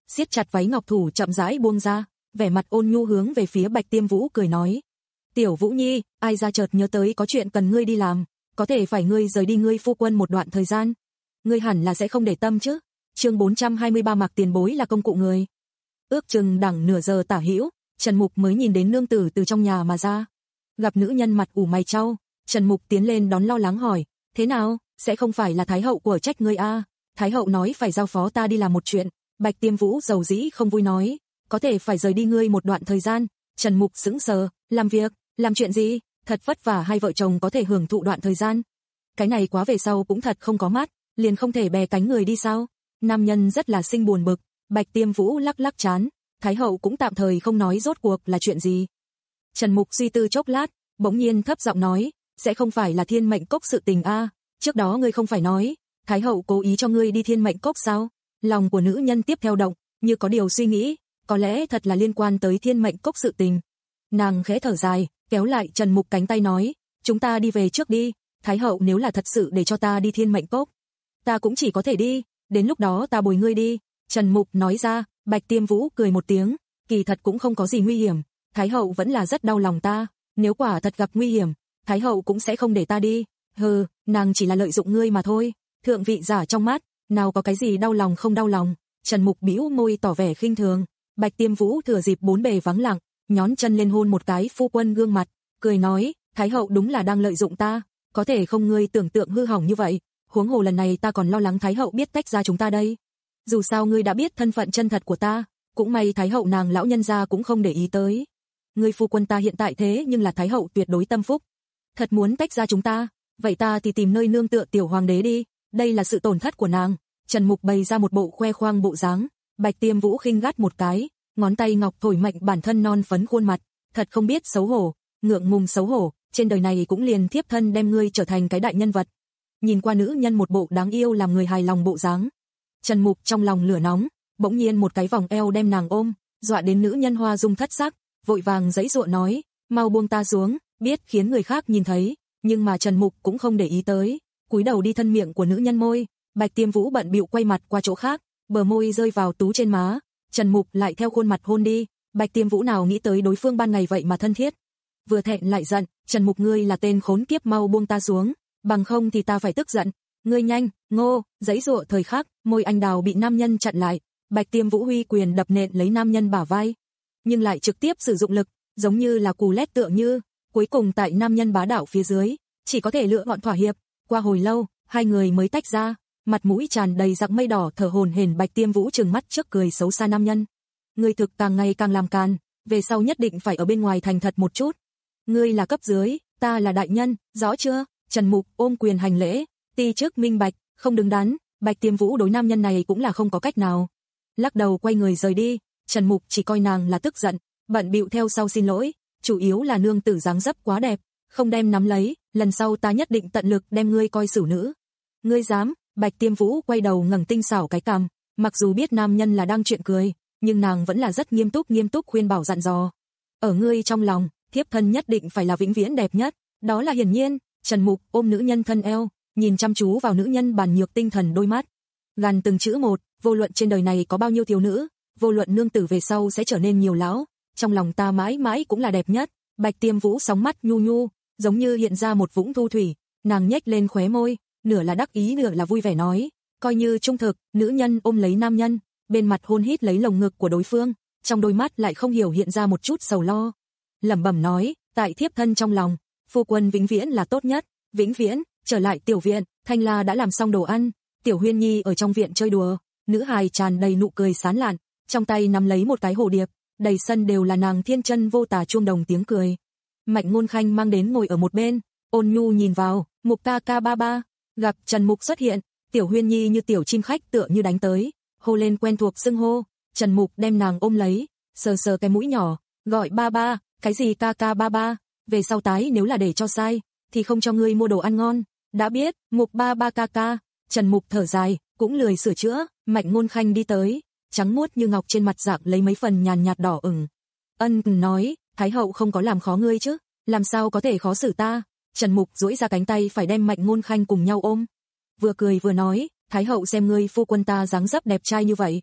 siết chặt váy ngọc thủ chậm rãi buông ra, vẻ mặt ôn nhu hướng về phía Bạch Tiêm Vũ cười nói. Tiểu Vũ Nhi, ai ra chợt nhớ tới có chuyện cần ngươi đi làm, có thể phải ngươi rời đi ngươi phu quân một đoạn thời gian. Ngươi hẳn là sẽ không để tâm chứ. Chương bốn trăm hai mươi ba Mặc tiền bối là công cụ người. Ước chừng đẳng nửa giờ tả hữu, Trần Mục mới nhìn đến nương tử từ trong nhà mà ra. Gặp nữ nhân mặt ủ mày chau, Trần Mục tiến lên đón lo lắng hỏi, thế nào, sẽ không phải là Thái hậu của trách ngươi a? À? Thái hậu nói phải giao phó ta đi làm một chuyện. Bạch Tiêm Vũ dầu dĩ không vui nói, có thể phải rời đi ngươi một đoạn thời gian. Trần Mục sững sờ, làm việc, làm chuyện gì, thật vất vả hai vợ chồng có thể hưởng thụ đoạn thời gian. Cái này quá về sau cũng thật không có mắt, liền không thể bè cánh người đi sao? Nam nhân rất là sinh buồn bực. Bạch Tiêm Vũ lắc lắc trán, Thái hậu cũng tạm thời không nói rốt cuộc là chuyện gì. Trần Mục suy tư chốc lát, bỗng nhiên thấp giọng nói, sẽ không phải là Thiên Mệnh Cốc sự tình a? À? Trước đó ngươi không phải nói, Thái hậu cố ý cho ngươi đi Thiên Mệnh Cốc sao? Lòng của nữ nhân tiếp theo động, như có điều suy nghĩ, có lẽ thật là liên quan tới Thiên Mệnh Cốc sự tình. Nàng khẽ thở dài, kéo lại Trần Mục cánh tay nói, chúng ta đi về trước đi, Thái hậu nếu là thật sự để cho ta đi Thiên Mệnh Cốc, ta cũng chỉ có thể đi, đến lúc đó ta bồi ngươi đi. Trần Mục nói ra. Bạch Tiêm Vũ cười một tiếng, kỳ thật cũng không có gì nguy hiểm, Thái hậu vẫn là rất đau lòng ta, nếu quả thật gặp nguy hiểm, Thái hậu cũng sẽ không để ta đi. Hừ, nàng chỉ là lợi dụng ngươi mà thôi. Thượng vị giả trong mắt, nào có cái gì đau lòng không đau lòng. Trần Mục bĩu môi tỏ vẻ khinh thường. Bạch Tiêm Vũ thừa dịp bốn bề vắng lặng, nhón chân lên hôn một cái phu quân gương mặt, cười nói, Thái hậu đúng là đang lợi dụng ta, có thể không ngươi tưởng tượng hư hỏng như vậy, huống hồ lần này ta còn lo lắng Thái hậu biết tách ra chúng ta đây. Dù sao ngươi đã biết thân phận chân thật của ta, cũng may Thái hậu nàng lão nhân gia cũng không để ý tới. Ngươi phu quân ta hiện tại thế nhưng là Thái hậu tuyệt đối tâm phúc. Thật muốn tách ra chúng ta, vậy ta thì tìm nơi nương tựa tiểu hoàng đế đi, đây là sự tổn thất của nàng. Trần Mục bày ra một bộ khoe khoang bộ dáng, Bạch Tiêm Vũ khinh gắt một cái, ngón tay ngọc thổi mạnh bản thân non phấn khuôn mặt, thật không biết xấu hổ, ngượng ngùng xấu hổ, trên đời này cũng liền thiếp thân đem ngươi trở thành cái đại nhân vật. Nhìn qua nữ nhân một bộ đáng yêu làm người hài lòng bộ dáng, Trần Mục trong lòng lửa nóng, bỗng nhiên một cái vòng eo đem nàng ôm, dọa đến nữ nhân hoa dung thất sắc, vội vàng giãy giụa nói, mau buông ta xuống, biết khiến người khác nhìn thấy, nhưng mà Trần Mục cũng không để ý tới, cúi đầu đi thân miệng của nữ nhân môi. Bạch Tiêm Vũ bận bịu quay mặt qua chỗ khác, bờ môi rơi vào tú trên má, Trần Mục lại theo khuôn mặt hôn đi. Bạch Tiêm Vũ nào nghĩ tới đối phương ban ngày vậy mà thân thiết, vừa thẹn lại giận, Trần Mục ngươi là tên khốn kiếp, mau buông ta xuống, bằng không thì ta phải tức giận. Ngươi nhanh, ngô, giãy giụa thời khắc, môi anh đào bị nam nhân chặn lại, Bạch Tiêm Vũ huy quyền đập nện lấy nam nhân bả vai, nhưng lại trực tiếp sử dụng lực, giống như là cù lét tựa như, cuối cùng tại nam nhân bá đạo phía dưới, chỉ có thể lựa chọn thỏa hiệp. Qua hồi lâu, hai người mới tách ra, mặt mũi tràn đầy giặc mây đỏ thở hổn hển. Bạch Tiêm Vũ trừng mắt trước cười xấu xa nam nhân, ngươi thực càng ngày càng làm càn, về sau nhất định phải ở bên ngoài thành thật một chút. Ngươi là cấp dưới, ta là đại nhân, rõ chưa? Trần Mục ôm quyền hành lễ, ti chức minh bạch, không đứng đắn. Bạch Tiêm Vũ đối nam nhân này cũng là không có cách nào, lắc đầu quay người rời đi. Trần Mục chỉ coi nàng là tức giận, bận bịu theo sau xin lỗi, chủ yếu là nương tử dáng dấp quá đẹp, không đem nắm lấy, lần sau ta nhất định tận lực đem ngươi coi xử nữ. Ngươi dám? Bạch Tiêm Vũ quay đầu ngẩng tinh xảo cái cằm, mặc dù biết nam nhân là đang chuyện cười, nhưng nàng vẫn là rất nghiêm túc nghiêm túc khuyên bảo dặn dò. Ở ngươi trong lòng, thiếp thân nhất định phải là vĩnh viễn đẹp nhất, đó là hiển nhiên. Trần Mục ôm nữ nhân thân eo, nhìn chăm chú vào nữ nhân bàn nhược tinh thần đôi mắt, gằn từng chữ một, vô luận trên đời này có bao nhiêu thiếu nữ, vô luận nương tử về sau sẽ trở nên nhiều lão, trong lòng ta mãi mãi cũng là đẹp nhất. Bạch Tiêm Vũ sóng mắt nhu nhu, giống như hiện ra một vũng thu thủy, nàng nhếch lên khóe môi, nửa là đắc ý nửa là vui vẻ nói, coi như trung thực. Nữ nhân ôm lấy nam nhân, bên mặt hôn hít lấy lồng ngực của đối phương, trong đôi mắt lại không hiểu hiện ra một chút sầu lo, lẩm bẩm nói, tại thiếp thân trong lòng, phu quân vĩnh viễn là tốt nhất, vĩnh viễn. Trở lại tiểu viện, Thanh La đã làm xong đồ ăn, Tiểu Huyên Nhi ở trong viện chơi đùa, nữ hài tràn đầy nụ cười sán lạn, trong tay nắm lấy một cái hồ điệp, đầy sân đều là nàng thiên chân vô tà chuông đồng tiếng cười. Mạnh Ngôn Khanh mang đến ngồi ở một bên, ôn nhu nhìn vào, Mục ca ca ba ba. Gặp Trần Mục xuất hiện, Tiểu Huyên Nhi như tiểu chim khách tựa như đánh tới, hô lên quen thuộc xưng hô. Trần Mục đem nàng ôm lấy, sờ sờ cái mũi nhỏ, gọi ba ba. Cái gì ca ca ba ba? Về sau tái nếu là để cho sai, thì không cho ngươi mua đồ ăn ngon. Đã biết, Mục ba ba ca ca. Trần Mục thở dài, cũng lười sửa chữa. Mạnh Ngôn Khanh đi tới, trắng muốt như ngọc trên mặt dạng lấy mấy phần nhàn nhạt đỏ ửng. Ân nói, Thái hậu không có làm khó ngươi chứ? Làm sao có thể khó xử ta? Trần Mục duỗi ra cánh tay phải đem Mạnh Ngôn Khanh cùng nhau ôm, vừa cười vừa nói, Thái hậu xem ngươi phu quân ta dáng dấp đẹp trai như vậy,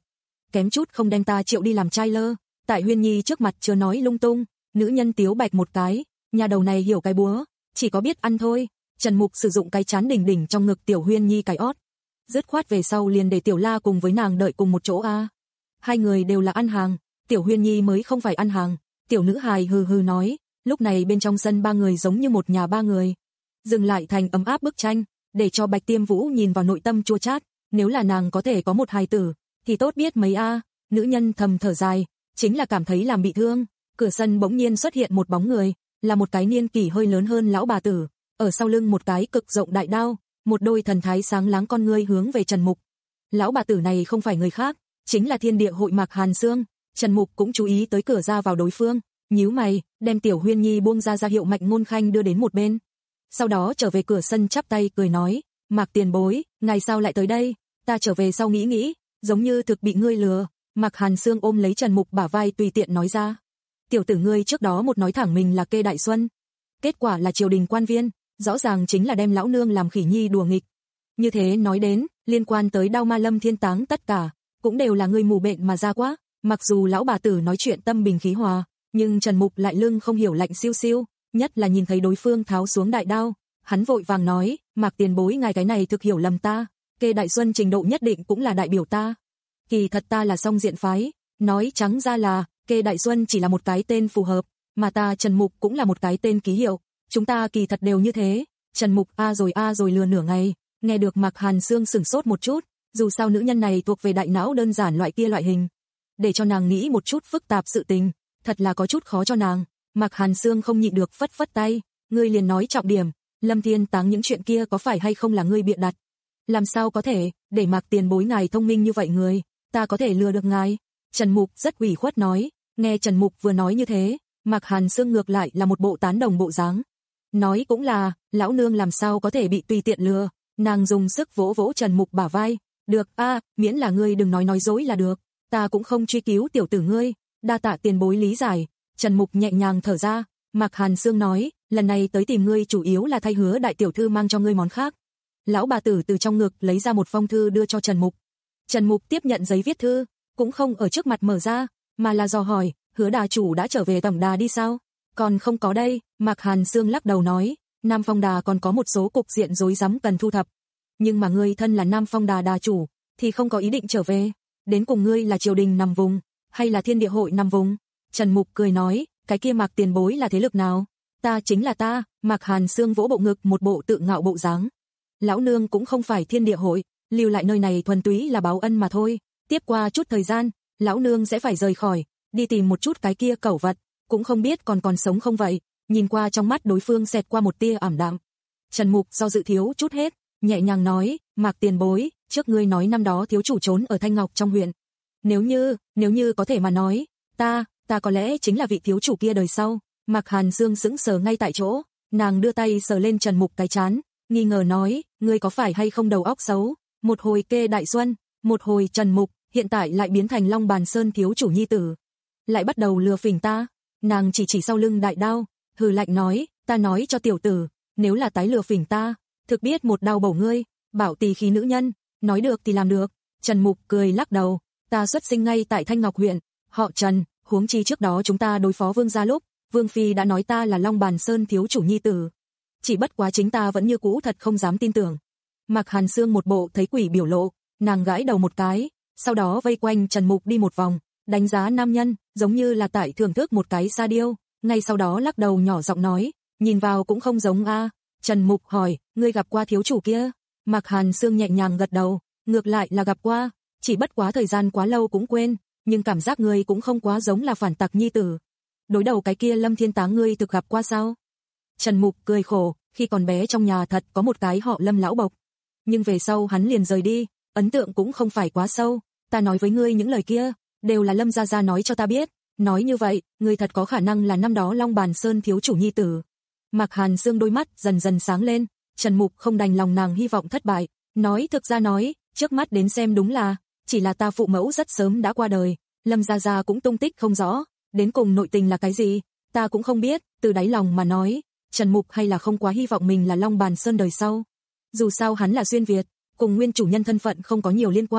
kém chút không đem ta triệu đi làm trai lơ. Tại Huyên Nhi trước mặt chưa nói lung tung, nữ nhân tiếu bạch một cái, nhà đầu này hiểu cái búa, chỉ có biết ăn thôi. Trần Mục sử dụng cái chán đỉnh đỉnh trong ngực Tiểu Huyên Nhi cái ót. Dứt khoát về sau liền để Tiểu La cùng với nàng đợi cùng một chỗ a. À. Hai người đều là ăn hàng, Tiểu Huyên Nhi mới không phải ăn hàng. Tiểu nữ hài hừ hừ nói, lúc này bên trong sân ba người giống như một nhà ba người. Dừng lại thành ấm áp bức tranh, để cho Bạch Tiêm Vũ nhìn vào nội tâm chua chát, nếu là nàng có thể có một hài tử, thì tốt biết mấy a. À. Nữ nhân thầm thở dài, chính là cảm thấy làm bị thương. Cửa sân bỗng nhiên xuất hiện một bóng người, là một cái niên kỷ hơi lớn hơn lão bà tử, ở sau lưng một cái cực rộng đại đao, một đôi thần thái sáng láng con ngươi hướng về Trần Mục. Lão bà tử này không phải người khác, chính là Thiên Địa Hội Mạc Hàn Sương. Trần Mục cũng chú ý tới cửa ra vào đối phương, nhíu mày, đem Tiểu Huyên Nhi buông ra ra hiệu Mạnh Ngôn Khanh đưa đến một bên. Sau đó trở về cửa sân chắp tay cười nói, Mạc tiền bối, ngày sao lại tới đây? Ta trở về sau nghĩ nghĩ, giống như thực bị ngươi lừa. Mạc Hàn Sương ôm lấy Trần Mục bả vai tùy tiện nói ra. Tiểu tử ngươi trước đó một nói thẳng mình là Kê Đại Xuân, kết quả là triều đình quan viên, rõ ràng chính là đem lão nương làm khỉ nhi đùa nghịch. Như thế nói đến, liên quan tới Đao Ma Lâm Thiên Táng tất cả, cũng đều là ngươi mù bệnh mà ra quá. Mặc dù lão bà tử nói chuyện tâm bình khí hòa, nhưng Trần Mục lại lưng không hiểu lạnh siêu siêu, nhất là nhìn thấy đối phương tháo xuống đại đao, hắn vội vàng nói, Mạc tiền bối ngài cái này thực hiểu lầm ta, Kê Đại Xuân trình độ nhất định cũng là đại biểu ta. Kỳ thật ta là song diện phái, nói trắng ra là, Kê Đại Xuân chỉ là một cái tên phù hợp, mà ta Trần Mục cũng là một cái tên ký hiệu, chúng ta kỳ thật đều như thế. Trần Mục a rồi a rồi lừa nửa ngày, nghe được Mạc Hàn Sương sửng sốt một chút, dù sao nữ nhân này thuộc về đại não đơn giản loại kia loại hình. Để cho nàng nghĩ một chút phức tạp sự tình, thật là có chút khó cho nàng. Mạc Hàn Sương không nhịn được phất phất tay, ngươi liền nói trọng điểm, Lâm Thiên Táng những chuyện kia có phải hay không là ngươi bịa đặt? Làm sao có thể, để Mạc tiền bối ngài thông minh như vậy người, ta có thể lừa được ngài? Trần Mục rất ủy khuất nói, nghe Trần Mục vừa nói như thế, Mạc Hàn Sương ngược lại là một bộ tán đồng bộ dáng. Nói cũng là, lão nương làm sao có thể bị tùy tiện lừa, nàng dùng sức vỗ vỗ Trần Mục bả vai, được a, miễn là ngươi đừng nói nói dối là được, ta cũng không truy cứu tiểu tử ngươi, đa tạ tiền bối lý giải. Trần Mục nhẹ nhàng thở ra, Mạc Hàn Sương nói, lần này tới tìm ngươi chủ yếu là thay hứa đại tiểu thư mang cho ngươi món khác. Lão bà tử từ trong ngực lấy ra một phong thư đưa cho Trần Mục. Trần Mục tiếp nhận giấy viết thư, cũng không ở trước mặt mở ra, mà là dò hỏi, hứa đà chủ đã trở về tổng đà đi sao? Còn không có đây, Mạc Hàn Sương lắc đầu nói, Nam Phong Đà còn có một số cục diện rối rắm cần thu thập. Nhưng mà ngươi thân là Nam Phong Đà đà chủ, thì không có ý định trở về. Đến cùng ngươi là triều đình nằm vùng, hay là Thiên Địa Hội nằm vùng? Trần Mục cười nói, cái kia Mạc tiền bối là thế lực nào? Ta chính là ta. Mạc Hàn Sương vỗ bộ ngực một bộ tự ngạo bộ dáng. Lão nương cũng không phải Thiên Địa Hội, lưu lại nơi này thuần túy là báo ân mà thôi. Tiếp qua chút thời gian, lão nương sẽ phải rời khỏi, đi tìm một chút cái kia cẩu vật, cũng không biết còn còn sống không vậy. Nhìn qua trong mắt đối phương xẹt qua một tia ảm đạm. Trần Mục do dự thiếu chút hết, nhẹ nhàng nói, Mạc tiền bối, trước ngươi nói năm đó thiếu chủ trốn ở Thanh Ngọc trong huyện. Nếu như, nếu như có thể mà nói, ta, ta có lẽ chính là vị thiếu chủ kia đời sau. Mạc Hàn Sương sững sờ ngay tại chỗ, nàng đưa tay sờ lên Trần Mục cái trán, nghi ngờ nói, ngươi có phải hay không đầu óc xấu? Một hồi Kê Đại Xuân, một hồi Trần Mục, hiện tại lại biến thành Long Bàn Sơn thiếu chủ nhi tử, lại bắt đầu lừa phỉnh ta. Nàng chỉ chỉ sau lưng đại đao, hừ lạnh nói, ta nói cho tiểu tử, nếu là tái lừa phỉnh ta, thực biết một đao bổ ngươi. Bảo tỳ khí nữ nhân, nói được thì làm được. Trần Mục cười lắc đầu, ta xuất sinh ngay tại Thanh Ngọc huyện, họ Trần, huống chi trước đó chúng ta đối phó Vương gia lúc, Vương phi đã nói ta là Long Bàn Sơn thiếu chủ nhi tử. Chỉ bất quá chính ta vẫn như cũ thật không dám tin tưởng. Mạc Hàn Sương một bộ thấy quỷ biểu lộ, nàng gãi đầu một cái, sau đó vây quanh Trần Mục đi một vòng, đánh giá nam nhân, giống như là tại thưởng thức một cái sa điêu, ngay sau đó lắc đầu nhỏ giọng nói, nhìn vào cũng không giống a. Trần Mục hỏi, ngươi gặp qua thiếu chủ kia? Mạc Hàn Sương nhẹ nhàng gật đầu, ngược lại là gặp qua, chỉ bất quá thời gian quá lâu cũng quên, nhưng cảm giác ngươi cũng không quá giống là phản tặc nhi tử. Đối đầu cái kia Lâm Thiên Táng ngươi thực gặp qua sao? Trần Mục cười khổ, khi còn bé trong nhà thật có một cái họ Lâm lão bộc, nhưng về sau hắn liền rời đi, ấn tượng cũng không phải quá sâu. Ta nói với ngươi những lời kia, đều là Lâm gia gia nói cho ta biết, nói như vậy, ngươi thật có khả năng là năm đó Long Bàn Sơn thiếu chủ nhi tử. Mạc Hàn Sương đôi mắt dần dần sáng lên, Trần Mục không đành lòng nàng hy vọng thất bại, nói thực ra nói, trước mắt đến xem đúng là, chỉ là ta phụ mẫu rất sớm đã qua đời, Lâm gia gia cũng tung tích không rõ, đến cùng nội tình là cái gì, ta cũng không biết. Từ đáy lòng mà nói, Trần Mục hay là không quá hy vọng mình là Long Bàn Sơn đời sau. Dù sao hắn là xuyên Việt, cùng nguyên chủ nhân thân phận không có nhiều liên quan,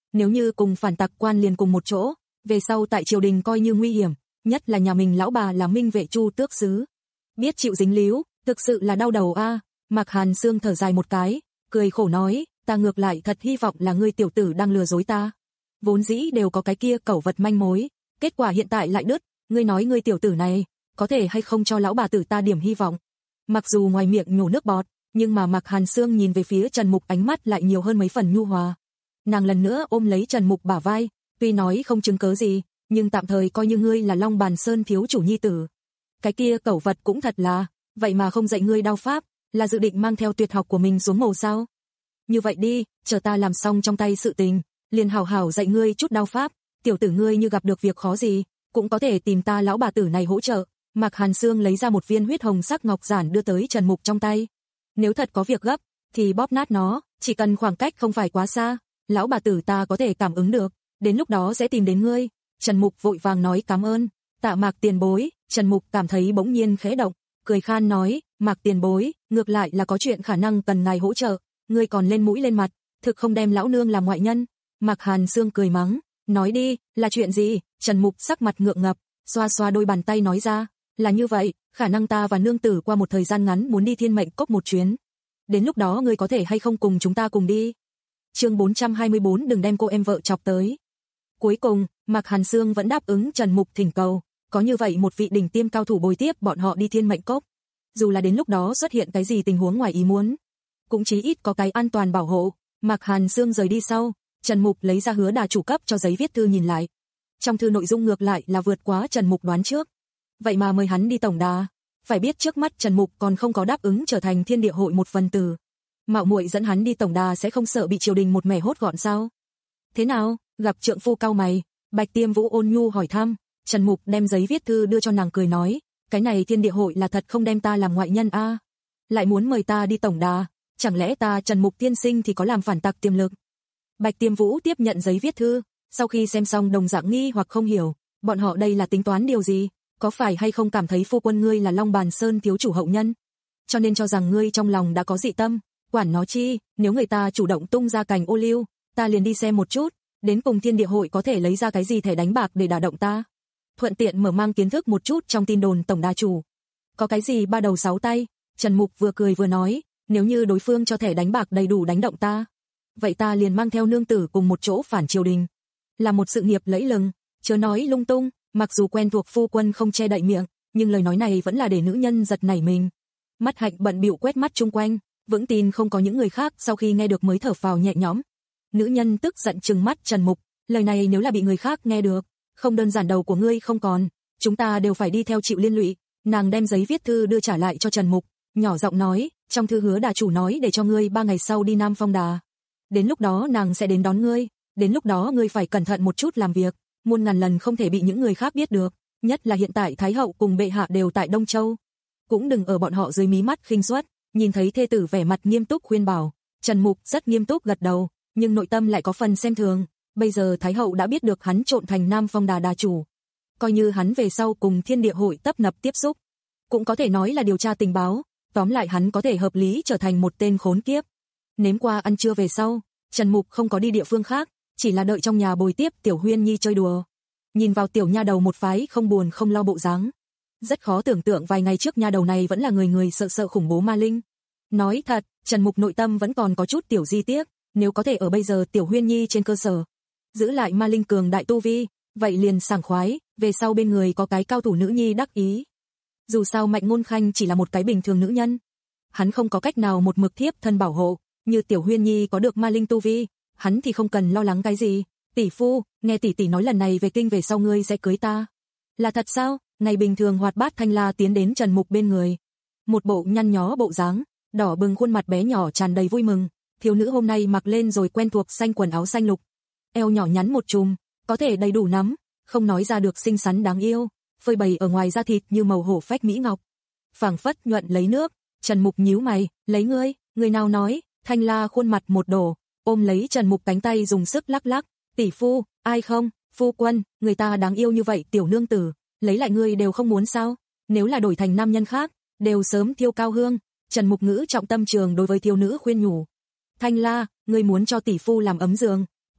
Nếu như cùng phản tặc quan liền cùng một chỗ, về sau tại triều đình coi như nguy hiểm, nhất là nhà mình lão bà là Minh Vệ Chu tước sứ. Biết chịu dính líu, thực sự là đau đầu a. À. Mạc Hàn Sương thở dài một cái, cười khổ nói, ta ngược lại thật hy vọng là ngươi tiểu tử đang lừa dối ta. Vốn dĩ đều có cái kia cẩu vật manh mối, kết quả hiện tại lại đứt, ngươi nói ngươi tiểu tử này, có thể hay không cho lão bà tử ta điểm hy vọng. Mặc dù ngoài miệng nhổ nước bọt, nhưng mà Mạc Hàn Sương nhìn về phía Trần Mục ánh mắt lại nhiều hơn mấy phần nhu hòa. Nàng lần nữa ôm lấy Trần Mục bả vai, tuy nói không chứng cớ gì, nhưng tạm thời coi như ngươi là Long Bàn Sơn thiếu chủ nhi tử. Cái kia cẩu vật cũng thật là, vậy mà không dạy ngươi đao pháp, là dự định mang theo tuyệt học của mình xuống mồ sao? Như vậy đi, chờ ta làm xong trong tay sự tình, liền hảo hảo dạy ngươi chút đao pháp, tiểu tử ngươi như gặp được việc khó gì, cũng có thể tìm ta lão bà tử này hỗ trợ. Mạc Hàn Sương lấy ra một viên huyết hồng sắc ngọc giản đưa tới Trần Mục trong tay. Nếu thật có việc gấp, thì bóp nát nó, chỉ cần khoảng cách không phải quá xa, lão bà tử ta có thể cảm ứng được, đến lúc đó sẽ tìm đến ngươi. Trần Mục vội vàng nói cảm ơn, tạ Mạc tiền bối. Trần Mục cảm thấy bỗng nhiên khẽ động, cười khan nói, Mạc tiền bối, ngược lại là có chuyện khả năng cần ngài hỗ trợ, ngươi còn lên mũi lên mặt, thực không đem lão nương làm ngoại nhân. Mạc Hàn Sương cười mắng, nói đi, là chuyện gì? Trần Mục sắc mặt ngượng ngập, xoa xoa đôi bàn tay nói ra, là như vậy, khả năng ta và nương tử qua một thời gian ngắn muốn đi Thiên Mệnh Cốc một chuyến. Đến lúc đó ngươi có thể hay không cùng chúng ta cùng đi? Chương bốn trăm hai mươi bốn đừng đem cô em vợ chọc tới. Cuối cùng, Mạc Hàn Sương vẫn đáp ứng Trần Mục thỉnh cầu, có như vậy một vị đỉnh tiêm cao thủ bồi tiếp bọn họ đi Thiên Mệnh Cốc. Dù là đến lúc đó xuất hiện cái gì tình huống ngoài ý muốn, cũng chí ít có cái an toàn bảo hộ. Mạc Hàn Sương rời đi sau, Trần Mục lấy ra Hứa Đà chủ cấp cho giấy viết thư nhìn lại. Trong thư nội dung ngược lại là vượt quá Trần Mục đoán trước. Vậy mà mời hắn đi tổng đà, phải biết trước mắt Trần Mục còn không có đáp ứng trở thành Thiên Địa hội một phần tử. Mạo muội dẫn hắn đi tổng đà sẽ không sợ bị triều đình một mẻ hốt gọn sao? Thế nào? Gặp trượng phu cao mày, Bạch Tiêm Vũ ôn nhu hỏi thăm. Trần Mục đem giấy viết thư đưa cho nàng cười nói, cái này Thiên Địa hội là thật không đem ta làm ngoại nhân a, à? Lại muốn mời ta đi tổng đà, chẳng lẽ ta Trần Mục tiên sinh thì có làm phản tặc tiềm lực? Bạch Tiêm Vũ tiếp nhận giấy viết thư, sau khi xem xong đồng dạng nghi hoặc không hiểu, bọn họ đây là tính toán điều gì? Có phải hay không cảm thấy phu quân ngươi là Long Bàn Sơn thiếu chủ hậu nhân, cho nên cho rằng ngươi trong lòng đã có dị tâm? Quản nó chi, nếu người ta chủ động tung ra cành ô liu, ta liền đi xem một chút, đến cùng Thiên Địa hội có thể lấy ra cái gì thẻ đánh bạc để đả động ta. Thuận tiện mở mang kiến thức một chút trong tin đồn tổng đà chủ. Có cái gì ba đầu sáu tay? Trần Mục vừa cười vừa nói, nếu như đối phương cho thẻ đánh bạc đầy đủ đánh động ta, vậy ta liền mang theo nương tử cùng một chỗ phản triều đình, là một sự nghiệp lẫy lừng. Chớ nói lung tung, mặc dù quen thuộc phu quân không che đậy miệng, nhưng lời nói này vẫn là để nữ nhân giật nảy mình. Mắt Hạnh bận bịu quét mắt chung quanh, vững tin không có những người khác, sau khi nghe được mới thở phào nhẹ nhõm. Nữ nhân tức giận trừng mắt Trần Mục, lời này nếu là bị người khác nghe được, không đơn giản đầu của ngươi không còn, chúng ta đều phải đi theo chịu liên lụy. Nàng đem giấy viết thư đưa trả lại cho Trần Mục, nhỏ giọng nói, trong thư Hứa Đà chủ nói để cho ngươi ba ngày sau đi Nam Phong Đà. Đến lúc đó nàng sẽ đến đón ngươi, đến lúc đó ngươi phải cẩn thận một chút làm việc, muôn ngàn lần không thể bị những người khác biết được, nhất là hiện tại Thái hậu cùng bệ hạ đều tại Đông Châu. Cũng đừng ở bọn họ dưới mí mắt khinh suất. Nhìn thấy thê tử vẻ mặt nghiêm túc khuyên bảo, Trần Mục rất nghiêm túc gật đầu, nhưng nội tâm lại có phần xem thường. Bây giờ Thái hậu đã biết được hắn trộn thành Nam Phong Đà đà chủ, coi như hắn về sau cùng Thiên Địa hội tấp nập tiếp xúc, cũng có thể nói là điều tra tình báo, tóm lại hắn có thể hợp lý trở thành một tên khốn kiếp. Nếm qua ăn trưa về sau, Trần Mục không có đi địa phương khác, chỉ là đợi trong nhà bồi tiếp Tiểu Huyên Nhi chơi đùa. Nhìn vào tiểu nha đầu một phái không buồn không lo bộ dáng, rất khó tưởng tượng vài ngày trước nha đầu này vẫn là người người sợ sợ khủng bố ma linh. Nói thật, Trần Mục nội tâm vẫn còn có chút tiểu di tiếc, nếu có thể ở bây giờ Tiểu Huyên Nhi trên cơ sở giữ lại ma linh cường đại tu vi, vậy liền sảng khoái, về sau bên người có cái cao thủ nữ nhi đắc ý. Dù sao Mạnh Ngôn Khanh chỉ là một cái bình thường nữ nhân, hắn không có cách nào một mực thiếp thân bảo hộ, như Tiểu Huyên Nhi có được ma linh tu vi, hắn thì không cần lo lắng cái gì. Tỷ phu, nghe tỷ tỷ nói lần này về kinh về sau ngươi sẽ cưới ta. Là thật sao? Ngày bình thường hoạt bát Thanh La tiến đến Trần Mục bên người, một bộ nhăn nhó bộ dáng, đỏ bừng khuôn mặt bé nhỏ tràn đầy vui mừng. Thiếu nữ hôm nay mặc lên rồi quen thuộc xanh quần áo xanh lục, eo nhỏ nhắn một chùm, có thể đầy đủ nắm, không nói ra được xinh xắn đáng yêu, phơi bày ở ngoài da thịt như màu hổ phách mỹ ngọc, phảng phất nhuận lấy nước. Trần Mục nhíu mày, lấy ngươi, người nào nói? Thanh La khuôn mặt một đổ, ôm lấy Trần Mục cánh tay dùng sức lắc lắc, tỷ phu, ai không, phu quân, người ta đáng yêu như vậy tiểu nương tử, lấy lại ngươi đều không muốn sao? Nếu là đổi thành nam nhân khác, đều sớm thiêu cao hương. Trần Mục ngữ trọng tâm trường đối với thiếu nữ khuyên nhủ. Thanh La, ngươi muốn cho tỷ phu làm ấm giường,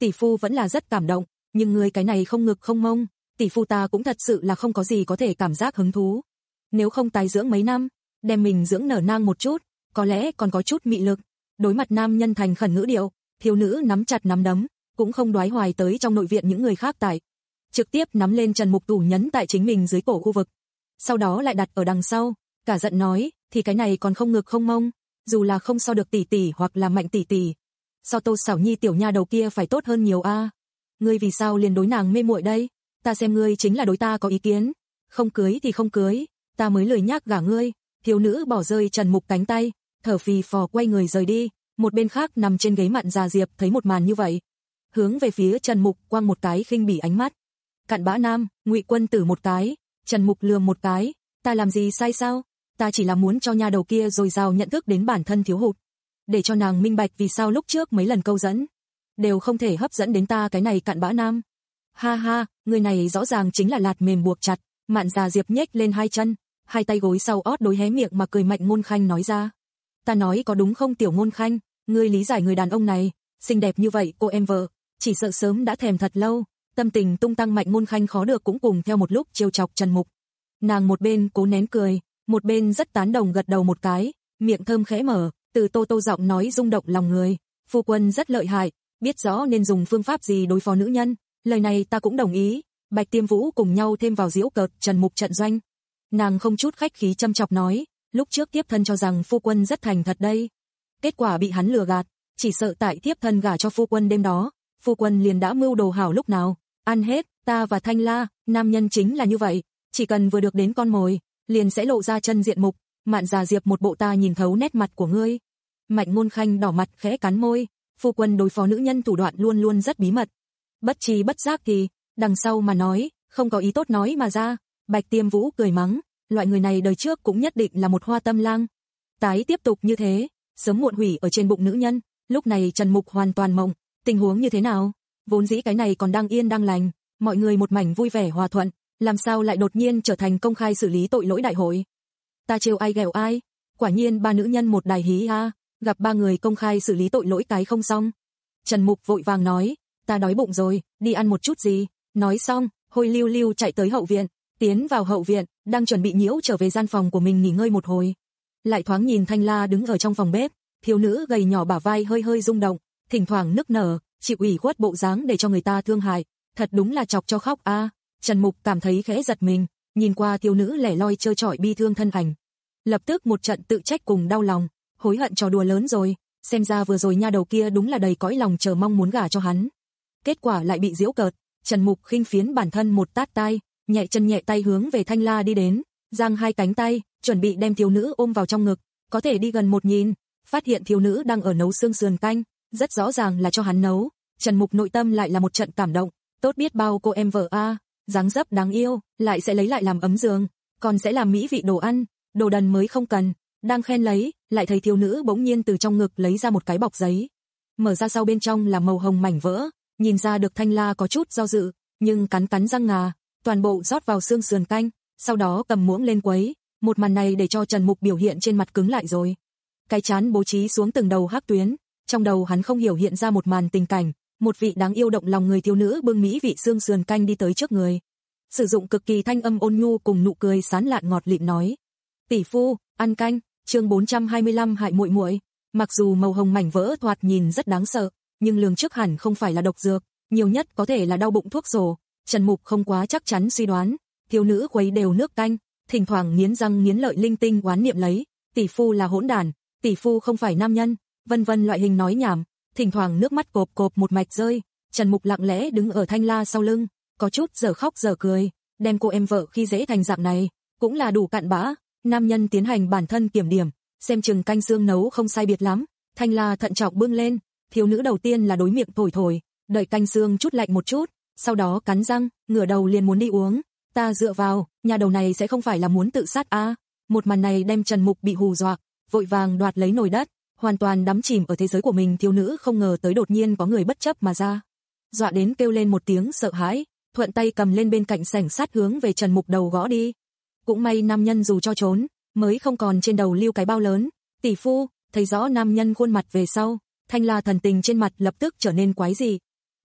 tỷ phu vẫn là rất cảm động, nhưng ngươi cái này không ngực không mông, tỷ phu ta cũng thật sự là không có gì có thể cảm giác hứng thú. Nếu không tái dưỡng mấy năm, đem mình dưỡng nở nang một chút, có lẽ còn có chút mị lực. Đối mặt nam nhân thành khẩn ngữ điệu, thiếu nữ nắm chặt nắm đấm, cũng không đoái hoài tới trong nội viện những người khác tại. Trực tiếp nắm lên Trần Mục Tủ nhấn tại chính mình dưới cổ khu vực. Sau đó lại đặt ở đằng sau, cả giận nói, thì cái này còn không ngực không mông, dù là không so được tỷ tỷ hoặc là Mạnh tỷ tỷ. So Tô Sảo Nhi tiểu nha đầu kia phải tốt hơn nhiều a. Ngươi vì sao liền đối nàng mê muội đây? Ta xem ngươi chính là đối ta có ý kiến. Không cưới thì không cưới, ta mới lười nhác gả ngươi. Thiếu nữ bỏ rơi Trần Mục cánh tay, thở phì phò quay người rời đi. Một bên khác nằm trên ghế Mạn Già Diệp thấy một màn như vậy, hướng về phía Trần Mục quăng một cái khinh bỉ ánh mắt. Cặn bã nam, Ngụy Quân Tử một cái, Trần Mục lườm một cái, ta làm gì sai sao? Ta chỉ là muốn cho nha đầu kia dồi dào nhận thức đến bản thân thiếu hụt, để cho nàng minh bạch vì sao lúc trước mấy lần câu dẫn đều không thể hấp dẫn đến ta cái này cặn bã nam. Ha ha, người này rõ ràng chính là lạt mềm buộc chặt. Mạn Già Diệp nhếch lên hai chân, hai tay gối sau ót đối hé miệng mà cười mạnh. Ngôn Khanh nói ra, ta nói có đúng không tiểu Ngôn Khanh, ngươi lý giải người đàn ông này, xinh đẹp như vậy cô em vợ, chỉ sợ sớm đã thèm thật lâu. Tâm tình tung tăng Mạnh Ngôn Khanh khó được cũng cùng theo một lúc trêu chọc Trần Mục. Nàng một bên cố nén cười, một bên rất tán đồng gật đầu một cái, miệng thơm khẽ mở, từ Tô Tô giọng nói rung động lòng người, phu quân rất lợi hại, biết rõ nên dùng phương pháp gì đối phó nữ nhân, lời này ta cũng đồng ý. Bạch Tiêm Vũ cùng nhau thêm vào giễu cợt Trần Mục trận doanh. Nàng không chút khách khí châm chọc nói, lúc trước tiếp thân cho rằng phu quân rất thành thật đây, kết quả bị hắn lừa gạt, chỉ sợ tại tiếp thân gả cho phu quân đêm đó, phu quân liền đã mưu đồ hảo lúc nào, ăn hết. Ta và Thanh La, nam nhân chính là như vậy, chỉ cần vừa được đến con mồi, liền sẽ lộ ra chân diện mục. Mạn Già Diệp một bộ ta nhìn thấu nét mặt của ngươi. Mạnh Ngôn Khanh đỏ mặt khẽ cắn môi, phu quân đối phó nữ nhân thủ đoạn luôn luôn rất bí mật, bất tri bất giác thì đằng sau mà nói, không có ý tốt nói mà ra. Bạch Tiêm Vũ cười mắng, loại người này đời trước cũng nhất định là một hoa tâm lang. Tái tiếp tục như thế, sớm muộn hủy ở trên bụng nữ nhân. Lúc này Trần Mục hoàn toàn mộng, tình huống như thế nào? Vốn dĩ cái này còn đang yên đang lành, mọi người một mảnh vui vẻ hòa thuận, làm sao lại đột nhiên trở thành công khai xử lý tội lỗi đại hội? Ta trêu ai ghẹo ai? Quả nhiên ba nữ nhân một đài hí ha, gặp ba người công khai xử lý tội lỗi cái không xong. Trần Mục vội vàng nói, ta đói bụng rồi, đi ăn một chút gì. Nói xong, hôi lưu lưu chạy tới hậu viện, tiến vào hậu viện, đang chuẩn bị nhiễu trở về gian phòng của mình nghỉ ngơi một hồi. Lại thoáng nhìn Thanh La đứng ở trong phòng bếp, thiếu nữ gầy nhỏ bả vai hơi hơi rung động, thỉnh thoảng nức nở, chịu ủy khuất bộ dáng để cho người ta thương hại, thật đúng là chọc cho khóc a. À. Trần Mục cảm thấy khẽ giật mình, nhìn qua thiếu nữ lẻ loi trơ trọi bi thương thân ảnh, lập tức một trận tự trách cùng đau lòng, hối hận trò đùa lớn rồi, xem ra vừa rồi nha đầu kia đúng là đầy cõi lòng chờ mong muốn gả cho hắn. Kết quả lại bị giễu cợt. Trần Mục khinh phiến bản thân một tát tai, nhẹ chân nhẹ tay hướng về Thanh La đi đến, giang hai cánh tay, chuẩn bị đem thiếu nữ ôm vào trong ngực, có thể đi gần một nhìn, phát hiện thiếu nữ đang ở nấu xương sườn canh, rất rõ ràng là cho hắn nấu. Trần Mục nội tâm lại là một trận cảm động, tốt biết bao cô em vợ a, dáng dấp đáng yêu, lại sẽ lấy lại làm ấm giường, còn sẽ làm mỹ vị đồ ăn, đồ đần mới không cần. Đang khen lấy, lại thấy thiếu nữ bỗng nhiên từ trong ngực lấy ra một cái bọc giấy, mở ra sau bên trong là màu hồng mảnh vỡ, nhìn ra được Thanh La có chút do dự, nhưng cắn cắn răng ngà, toàn bộ rót vào xương sườn canh, sau đó cầm muỗng lên quấy. Một màn này để cho Trần Mục biểu hiện trên mặt cứng lại rồi, cái trán bố trí xuống từng đầu hắc tuyến, trong đầu hắn không hiểu hiện ra một màn tình cảnh, một vị đáng yêu động lòng người thiếu nữ bưng mỹ vị xương sườn canh đi tới trước người, sử dụng cực kỳ thanh âm ôn nhu cùng nụ cười sán lạn ngọt lịm nói: "Tỷ phu, ăn canh." Chương bốn trăm hai mươi lăm hại muội muội. Mặc dù màu hồng mảnh vỡ thoạt nhìn rất đáng sợ, nhưng lường trước hẳn không phải là độc dược, nhiều nhất có thể là đau bụng thuốc sổ. Trần Mục không quá chắc chắn suy đoán. Thiếu nữ khuấy đều nước canh, thỉnh thoảng nghiến răng nghiến lợi linh tinh oán niệm lấy: "Tỷ phu là hỗn đản, tỷ phu không phải nam nhân." Vân vân loại hình nói nhảm, thỉnh thoảng nước mắt cộp cộp một mạch rơi. Trần Mục lặng lẽ đứng ở Thanh La sau lưng, có chút dở khóc dở cười, đem cô em vợ khi dễ thành dạng này, cũng là đủ cặn bã. Nam nhân tiến hành bản thân kiểm điểm, xem chừng canh xương nấu không sai biệt lắm. Thanh La thận trọng bưng lên, thiếu nữ đầu tiên là đối miệng thổi thổi, đợi canh xương chút lạnh một chút, sau đó cắn răng, ngửa đầu liền muốn đi uống. Ta dựa vào, nhà đầu này sẽ không phải là muốn tự sát a? À? Một màn này đem Trần Mục bị hù dọa, vội vàng đoạt lấy nồi đất, hoàn toàn đắm chìm ở thế giới của mình. Thiếu nữ không ngờ tới đột nhiên có người bất chấp mà ra, dọa đến kêu lên một tiếng sợ hãi, thuận tay cầm lên bên cạnh sảnh sắt hướng về Trần Mục đầu gõ đi. Cũng may nam nhân dù cho trốn, mới không còn trên đầu lưu cái bao lớn. Tỷ phu, thấy rõ nam nhân khuôn mặt về sau, Thanh La thần tình trên mặt lập tức trở nên quái dị.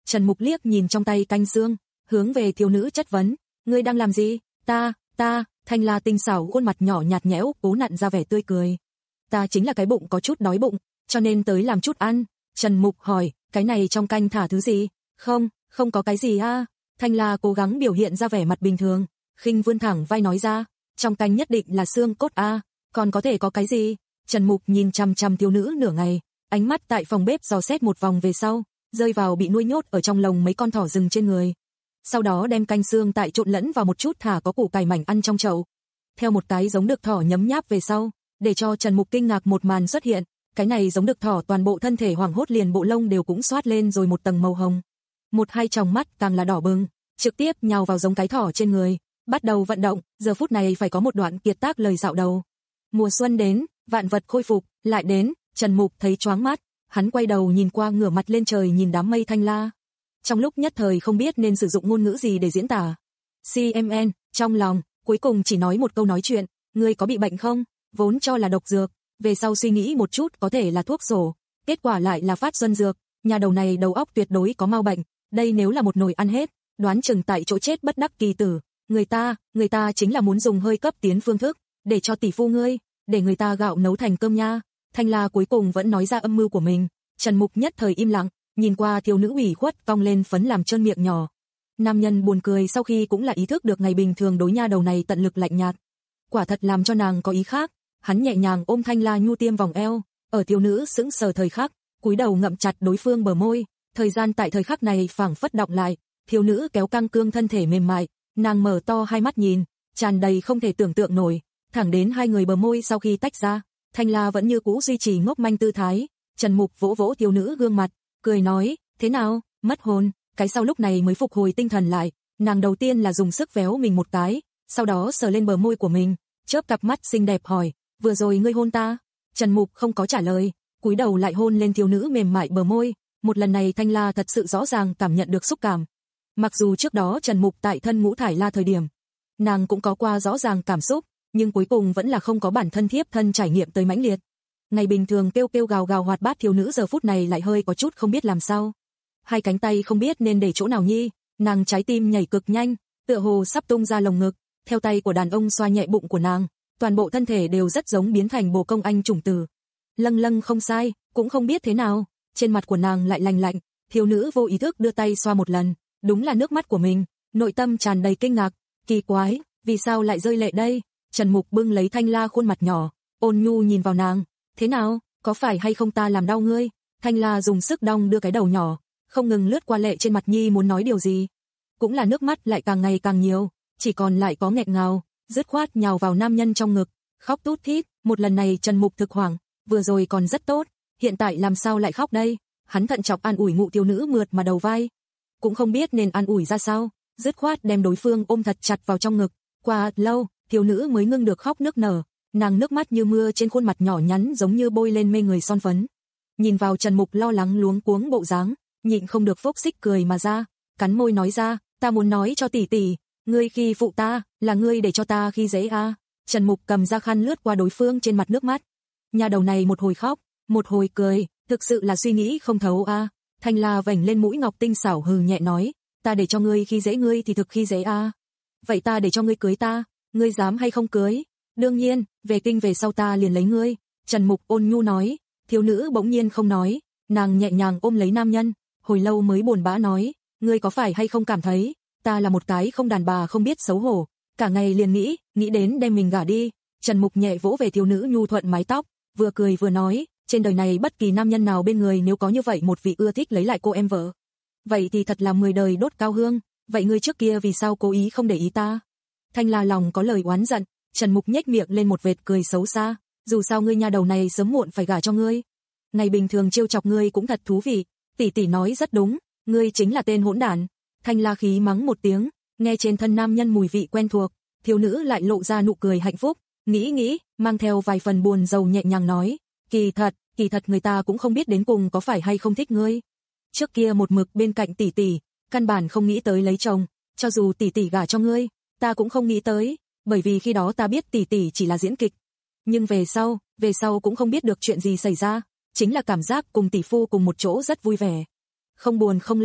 Trần Mục liếc nhìn trong tay canh xương, hướng về thiếu nữ chất vấn, ngươi đang làm gì? Ta, ta, Thanh La tinh xảo khuôn mặt nhỏ nhạt nhẽo, cố nặn ra vẻ tươi cười. Ta chính là cái bụng có chút đói bụng, cho nên tới làm chút ăn. Trần Mục hỏi, cái này trong canh thả thứ gì? Không, không có cái gì a. Thanh La cố gắng biểu hiện ra vẻ mặt bình thường, khinh vươn thẳng vai nói ra, trong canh nhất định là xương cốt a, còn có thể có cái gì? Trần Mục nhìn chằm chằm thiếu nữ nửa ngày, ánh mắt tại phòng bếp dò xét một vòng về sau, rơi vào bị nuôi nhốt ở trong lồng mấy con thỏ rừng trên người. Sau đó đem canh xương tại trộn lẫn vào một chút thả có củ cải mảnh ăn trong chậu. Theo một cái giống đực thỏ nhấm nháp về sau, để cho Trần Mục kinh ngạc một màn xuất hiện, cái này giống đực thỏ toàn bộ thân thể hoảng hốt liền bộ lông đều cũng xoát lên rồi một tầng màu hồng. Một hai tròng mắt càng là đỏ bừng, trực tiếp nhào vào giống cái thỏ trên người, bắt đầu vận động, giờ phút này phải có một đoạn kiệt tác lời dạo đầu. Mùa xuân đến, vạn vật khôi phục, lại đến, Trần Mục thấy choáng mắt, hắn quay đầu nhìn qua ngửa mặt lên trời nhìn đám mây Thanh La. Trong lúc nhất thời không biết nên sử dụng ngôn ngữ gì để diễn tả. xê em en, trong lòng, cuối cùng chỉ nói một câu nói chuyện, ngươi có bị bệnh không? Vốn cho là độc dược, về sau suy nghĩ một chút có thể là thuốc sổ, kết quả lại là phát xuân dược, nhà đầu này đầu óc tuyệt đối có mau bệnh, đây nếu là một nồi ăn hết, đoán chừng tại chỗ chết bất đắc kỳ tử, người ta, người ta chính là muốn dùng hơi cấp tiến phương thức, để cho tỷ phu ngươi, để người ta gạo nấu thành cơm nha. Thanh La cuối cùng vẫn nói ra âm mưu của mình, Trần Mục nhất thời im lặng, nhìn qua thiếu nữ ủy khuất cong lên phấn làm trơn miệng nhỏ. Nam nhân buồn cười sau khi cũng là ý thức được ngày bình thường đối nha đầu này tận lực lạnh nhạt. Quả thật làm cho nàng có ý khác, hắn nhẹ nhàng ôm Thanh La nhu tiêm vòng eo, ở thiếu nữ sững sờ thời khắc, cúi đầu ngậm chặt đối phương bờ môi, thời gian tại thời khắc này phảng phất đọng lại, thiếu nữ kéo căng cương thân thể mềm mại, nàng mở to hai mắt nhìn, tràn đầy không thể tưởng tượng nổi, thẳng đến hai người bờ môi sau khi tách ra, Thanh La vẫn như cũ duy trì ngốc manh tư thái. Trần Mục vỗ vỗ thiếu nữ gương mặt, cười nói, thế nào, mất hồn? Cái sau lúc này mới phục hồi tinh thần lại, nàng đầu tiên là dùng sức véo mình một cái, sau đó sờ lên bờ môi của mình, chớp cặp mắt xinh đẹp hỏi, vừa rồi ngươi hôn ta? Trần Mục không có trả lời, cúi đầu lại hôn lên thiếu nữ mềm mại bờ môi, một lần này Thanh La thật sự rõ ràng cảm nhận được xúc cảm. Mặc dù trước đó Trần Mục tại thân Ngũ Thải La thời điểm, nàng cũng có qua rõ ràng cảm xúc, nhưng cuối cùng vẫn là không có bản thân thiếp thân trải nghiệm tới mãnh liệt. Ngày bình thường kêu kêu gào gào hoạt bát thiếu nữ giờ phút này lại hơi có chút không biết làm sao. Hai cánh tay không biết nên để chỗ nào nhi, nàng trái tim nhảy cực nhanh, tựa hồ sắp tung ra lồng ngực, theo tay của đàn ông xoa nhẹ bụng của nàng, toàn bộ thân thể đều rất giống biến thành bồ công anh chủng tử. Lâng lâng không sai, cũng không biết thế nào, trên mặt của nàng lại lành lạnh, thiếu nữ vô ý thức đưa tay xoa một lần, đúng là nước mắt của mình, nội tâm tràn đầy kinh ngạc, kỳ quái, vì sao lại rơi lệ đây? Trần Mục bưng lấy Thanh La khuôn mặt nhỏ, ôn nhu nhìn vào nàng, thế nào, có phải hay không ta làm đau ngươi? Thanh La dùng sức đong đưa cái đầu nhỏ, không ngừng lướt qua lệ trên mặt nhi muốn nói điều gì. Cũng là nước mắt lại càng ngày càng nhiều, chỉ còn lại có nghẹn ngào, dứt khoát nhào vào nam nhân trong ngực, khóc tút thít, một lần này Trần Mục thực hoảng, vừa rồi còn rất tốt, hiện tại làm sao lại khóc đây? Hắn thận trọng an ủi ngụ thiếu nữ mượt mà đầu vai, cũng không biết nên an ủi ra sao, dứt khoát đem đối phương ôm thật chặt vào trong ngực, qua lâu, thiếu nữ mới ngưng được khóc nức nở, nàng nước mắt như mưa trên khuôn mặt nhỏ nhắn giống như bôi lên mê người son phấn. Nhìn vào Trần Mục lo lắng luống cuống bộ dáng, nhịn không được phốc xích cười mà ra, cắn môi nói ra, ta muốn nói cho tỷ tỷ, ngươi khi phụ ta, là ngươi để cho ta khi dễ a. Trần Mục cầm ra khăn lướt qua đối phương trên mặt nước mắt. Nhà đầu này một hồi khóc, một hồi cười, thực sự là suy nghĩ không thấu a. Thanh La vểnh lên mũi ngọc tinh xảo hừ nhẹ nói, ta để cho ngươi khi dễ ngươi thì thực khi dễ a. Vậy ta để cho ngươi cưới ta, ngươi dám hay không cưới? Đương nhiên, về kinh về sau ta liền lấy ngươi. Trần Mục ôn nhu nói. Thiếu nữ bỗng nhiên không nói, nàng nhẹ nhàng ôm lấy nam nhân, hồi lâu mới buồn bã nói, ngươi có phải hay không cảm thấy, ta là một cái không đàn bà không biết xấu hổ, cả ngày liền nghĩ, nghĩ đến đem mình gả đi. Trần Mục nhẹ vỗ về thiếu nữ nhu thuận mái tóc, vừa cười vừa nói, trên đời này bất kỳ nam nhân nào bên người nếu có như vậy một vị ưa thích lấy lại cô em vợ, vậy thì thật là mười đời đốt cao hương, vậy ngươi trước kia vì sao cố ý không để ý ta? Thanh La lòng có lời oán giận, Trần Mục nhếch miệng lên một vệt cười xấu xa, dù sao ngươi nhà đầu này sớm muộn phải gả cho ngươi. Ngày bình thường trêu chọc ngươi cũng thật thú vị, tỷ tỷ nói rất đúng, ngươi chính là tên hỗn đản. Thanh La khí mắng một tiếng, nghe trên thân nam nhân mùi vị quen thuộc, thiếu nữ lại lộ ra nụ cười hạnh phúc, nghĩ nghĩ, mang theo vài phần buồn rầu nhẹ nhàng nói, kỳ thật, kỳ thật người ta cũng không biết đến cùng có phải hay không thích ngươi. Trước kia một mực bên cạnh tỷ tỷ, căn bản không nghĩ tới lấy chồng, cho dù tỷ tỷ gả cho ngươi, ta cũng không nghĩ tới, bởi vì khi đó ta biết tỷ tỷ chỉ là diễn kịch. Nhưng về sau, về sau cũng không biết được chuyện gì xảy ra, chính là cảm giác cùng tỷ phu cùng một chỗ rất vui vẻ. Không buồn không lo,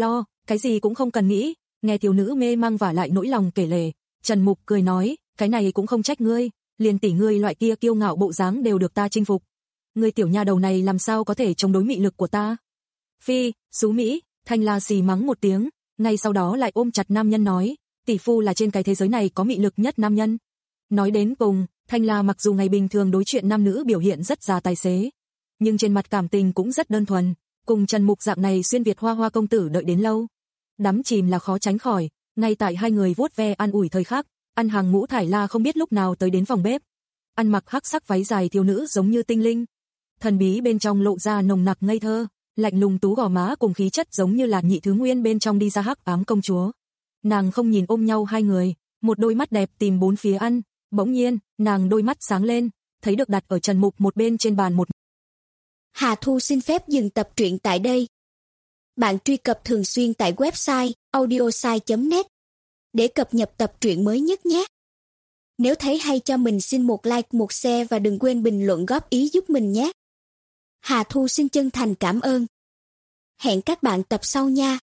cái gì cũng không cần nghĩ. Nghe thiếu nữ mê mang vả lại nỗi lòng kể lể, Trần Mục cười nói, cái này cũng không trách ngươi, liền tỷ ngươi loại kia kiêu ngạo bộ dáng đều được ta chinh phục. Ngươi tiểu nha đầu này làm sao có thể chống đối mị lực của ta? Phi, xú Mỹ, Thanh La xì mắng một tiếng, ngay sau đó lại ôm chặt nam nhân nói, tỷ phu là trên cái thế giới này có mị lực nhất nam nhân. Nói đến cùng, Thanh La mặc dù ngày bình thường đối chuyện nam nữ biểu hiện rất già tài xế, nhưng trên mặt cảm tình cũng rất đơn thuần, cùng Trần Mục dạng này xuyên Việt hoa hoa công tử đợi đến lâu. Đắm chìm là khó tránh khỏi, ngay tại hai người vuốt ve an ủi thời khắc, Ăn Hàng Ngũ Thải La không biết lúc nào tới đến phòng bếp. Ăn mặc hắc sắc váy dài thiếu nữ giống như tinh linh, thần bí bên trong lộ ra nồng nặc ngây thơ, lạnh lùng tú gò má cùng khí chất giống như là nhị thứ nguyên bên trong đi ra hắc ám công chúa. Nàng không nhìn ôm nhau hai người, một đôi mắt đẹp tìm bốn phía ăn, bỗng nhiên, nàng đôi mắt sáng lên, thấy được đặt ở Trần Mục một bên trên bàn một. Hà Thu xin phép dừng tập truyện tại đây. Bạn truy cập thường xuyên tại website audiosai chấm net để cập nhật tập truyện mới nhất nhé. Nếu thấy hay cho mình xin một like, một share và đừng quên bình luận góp ý giúp mình nhé. Hà Thu xin chân thành cảm ơn. Hẹn các bạn tập sau nha.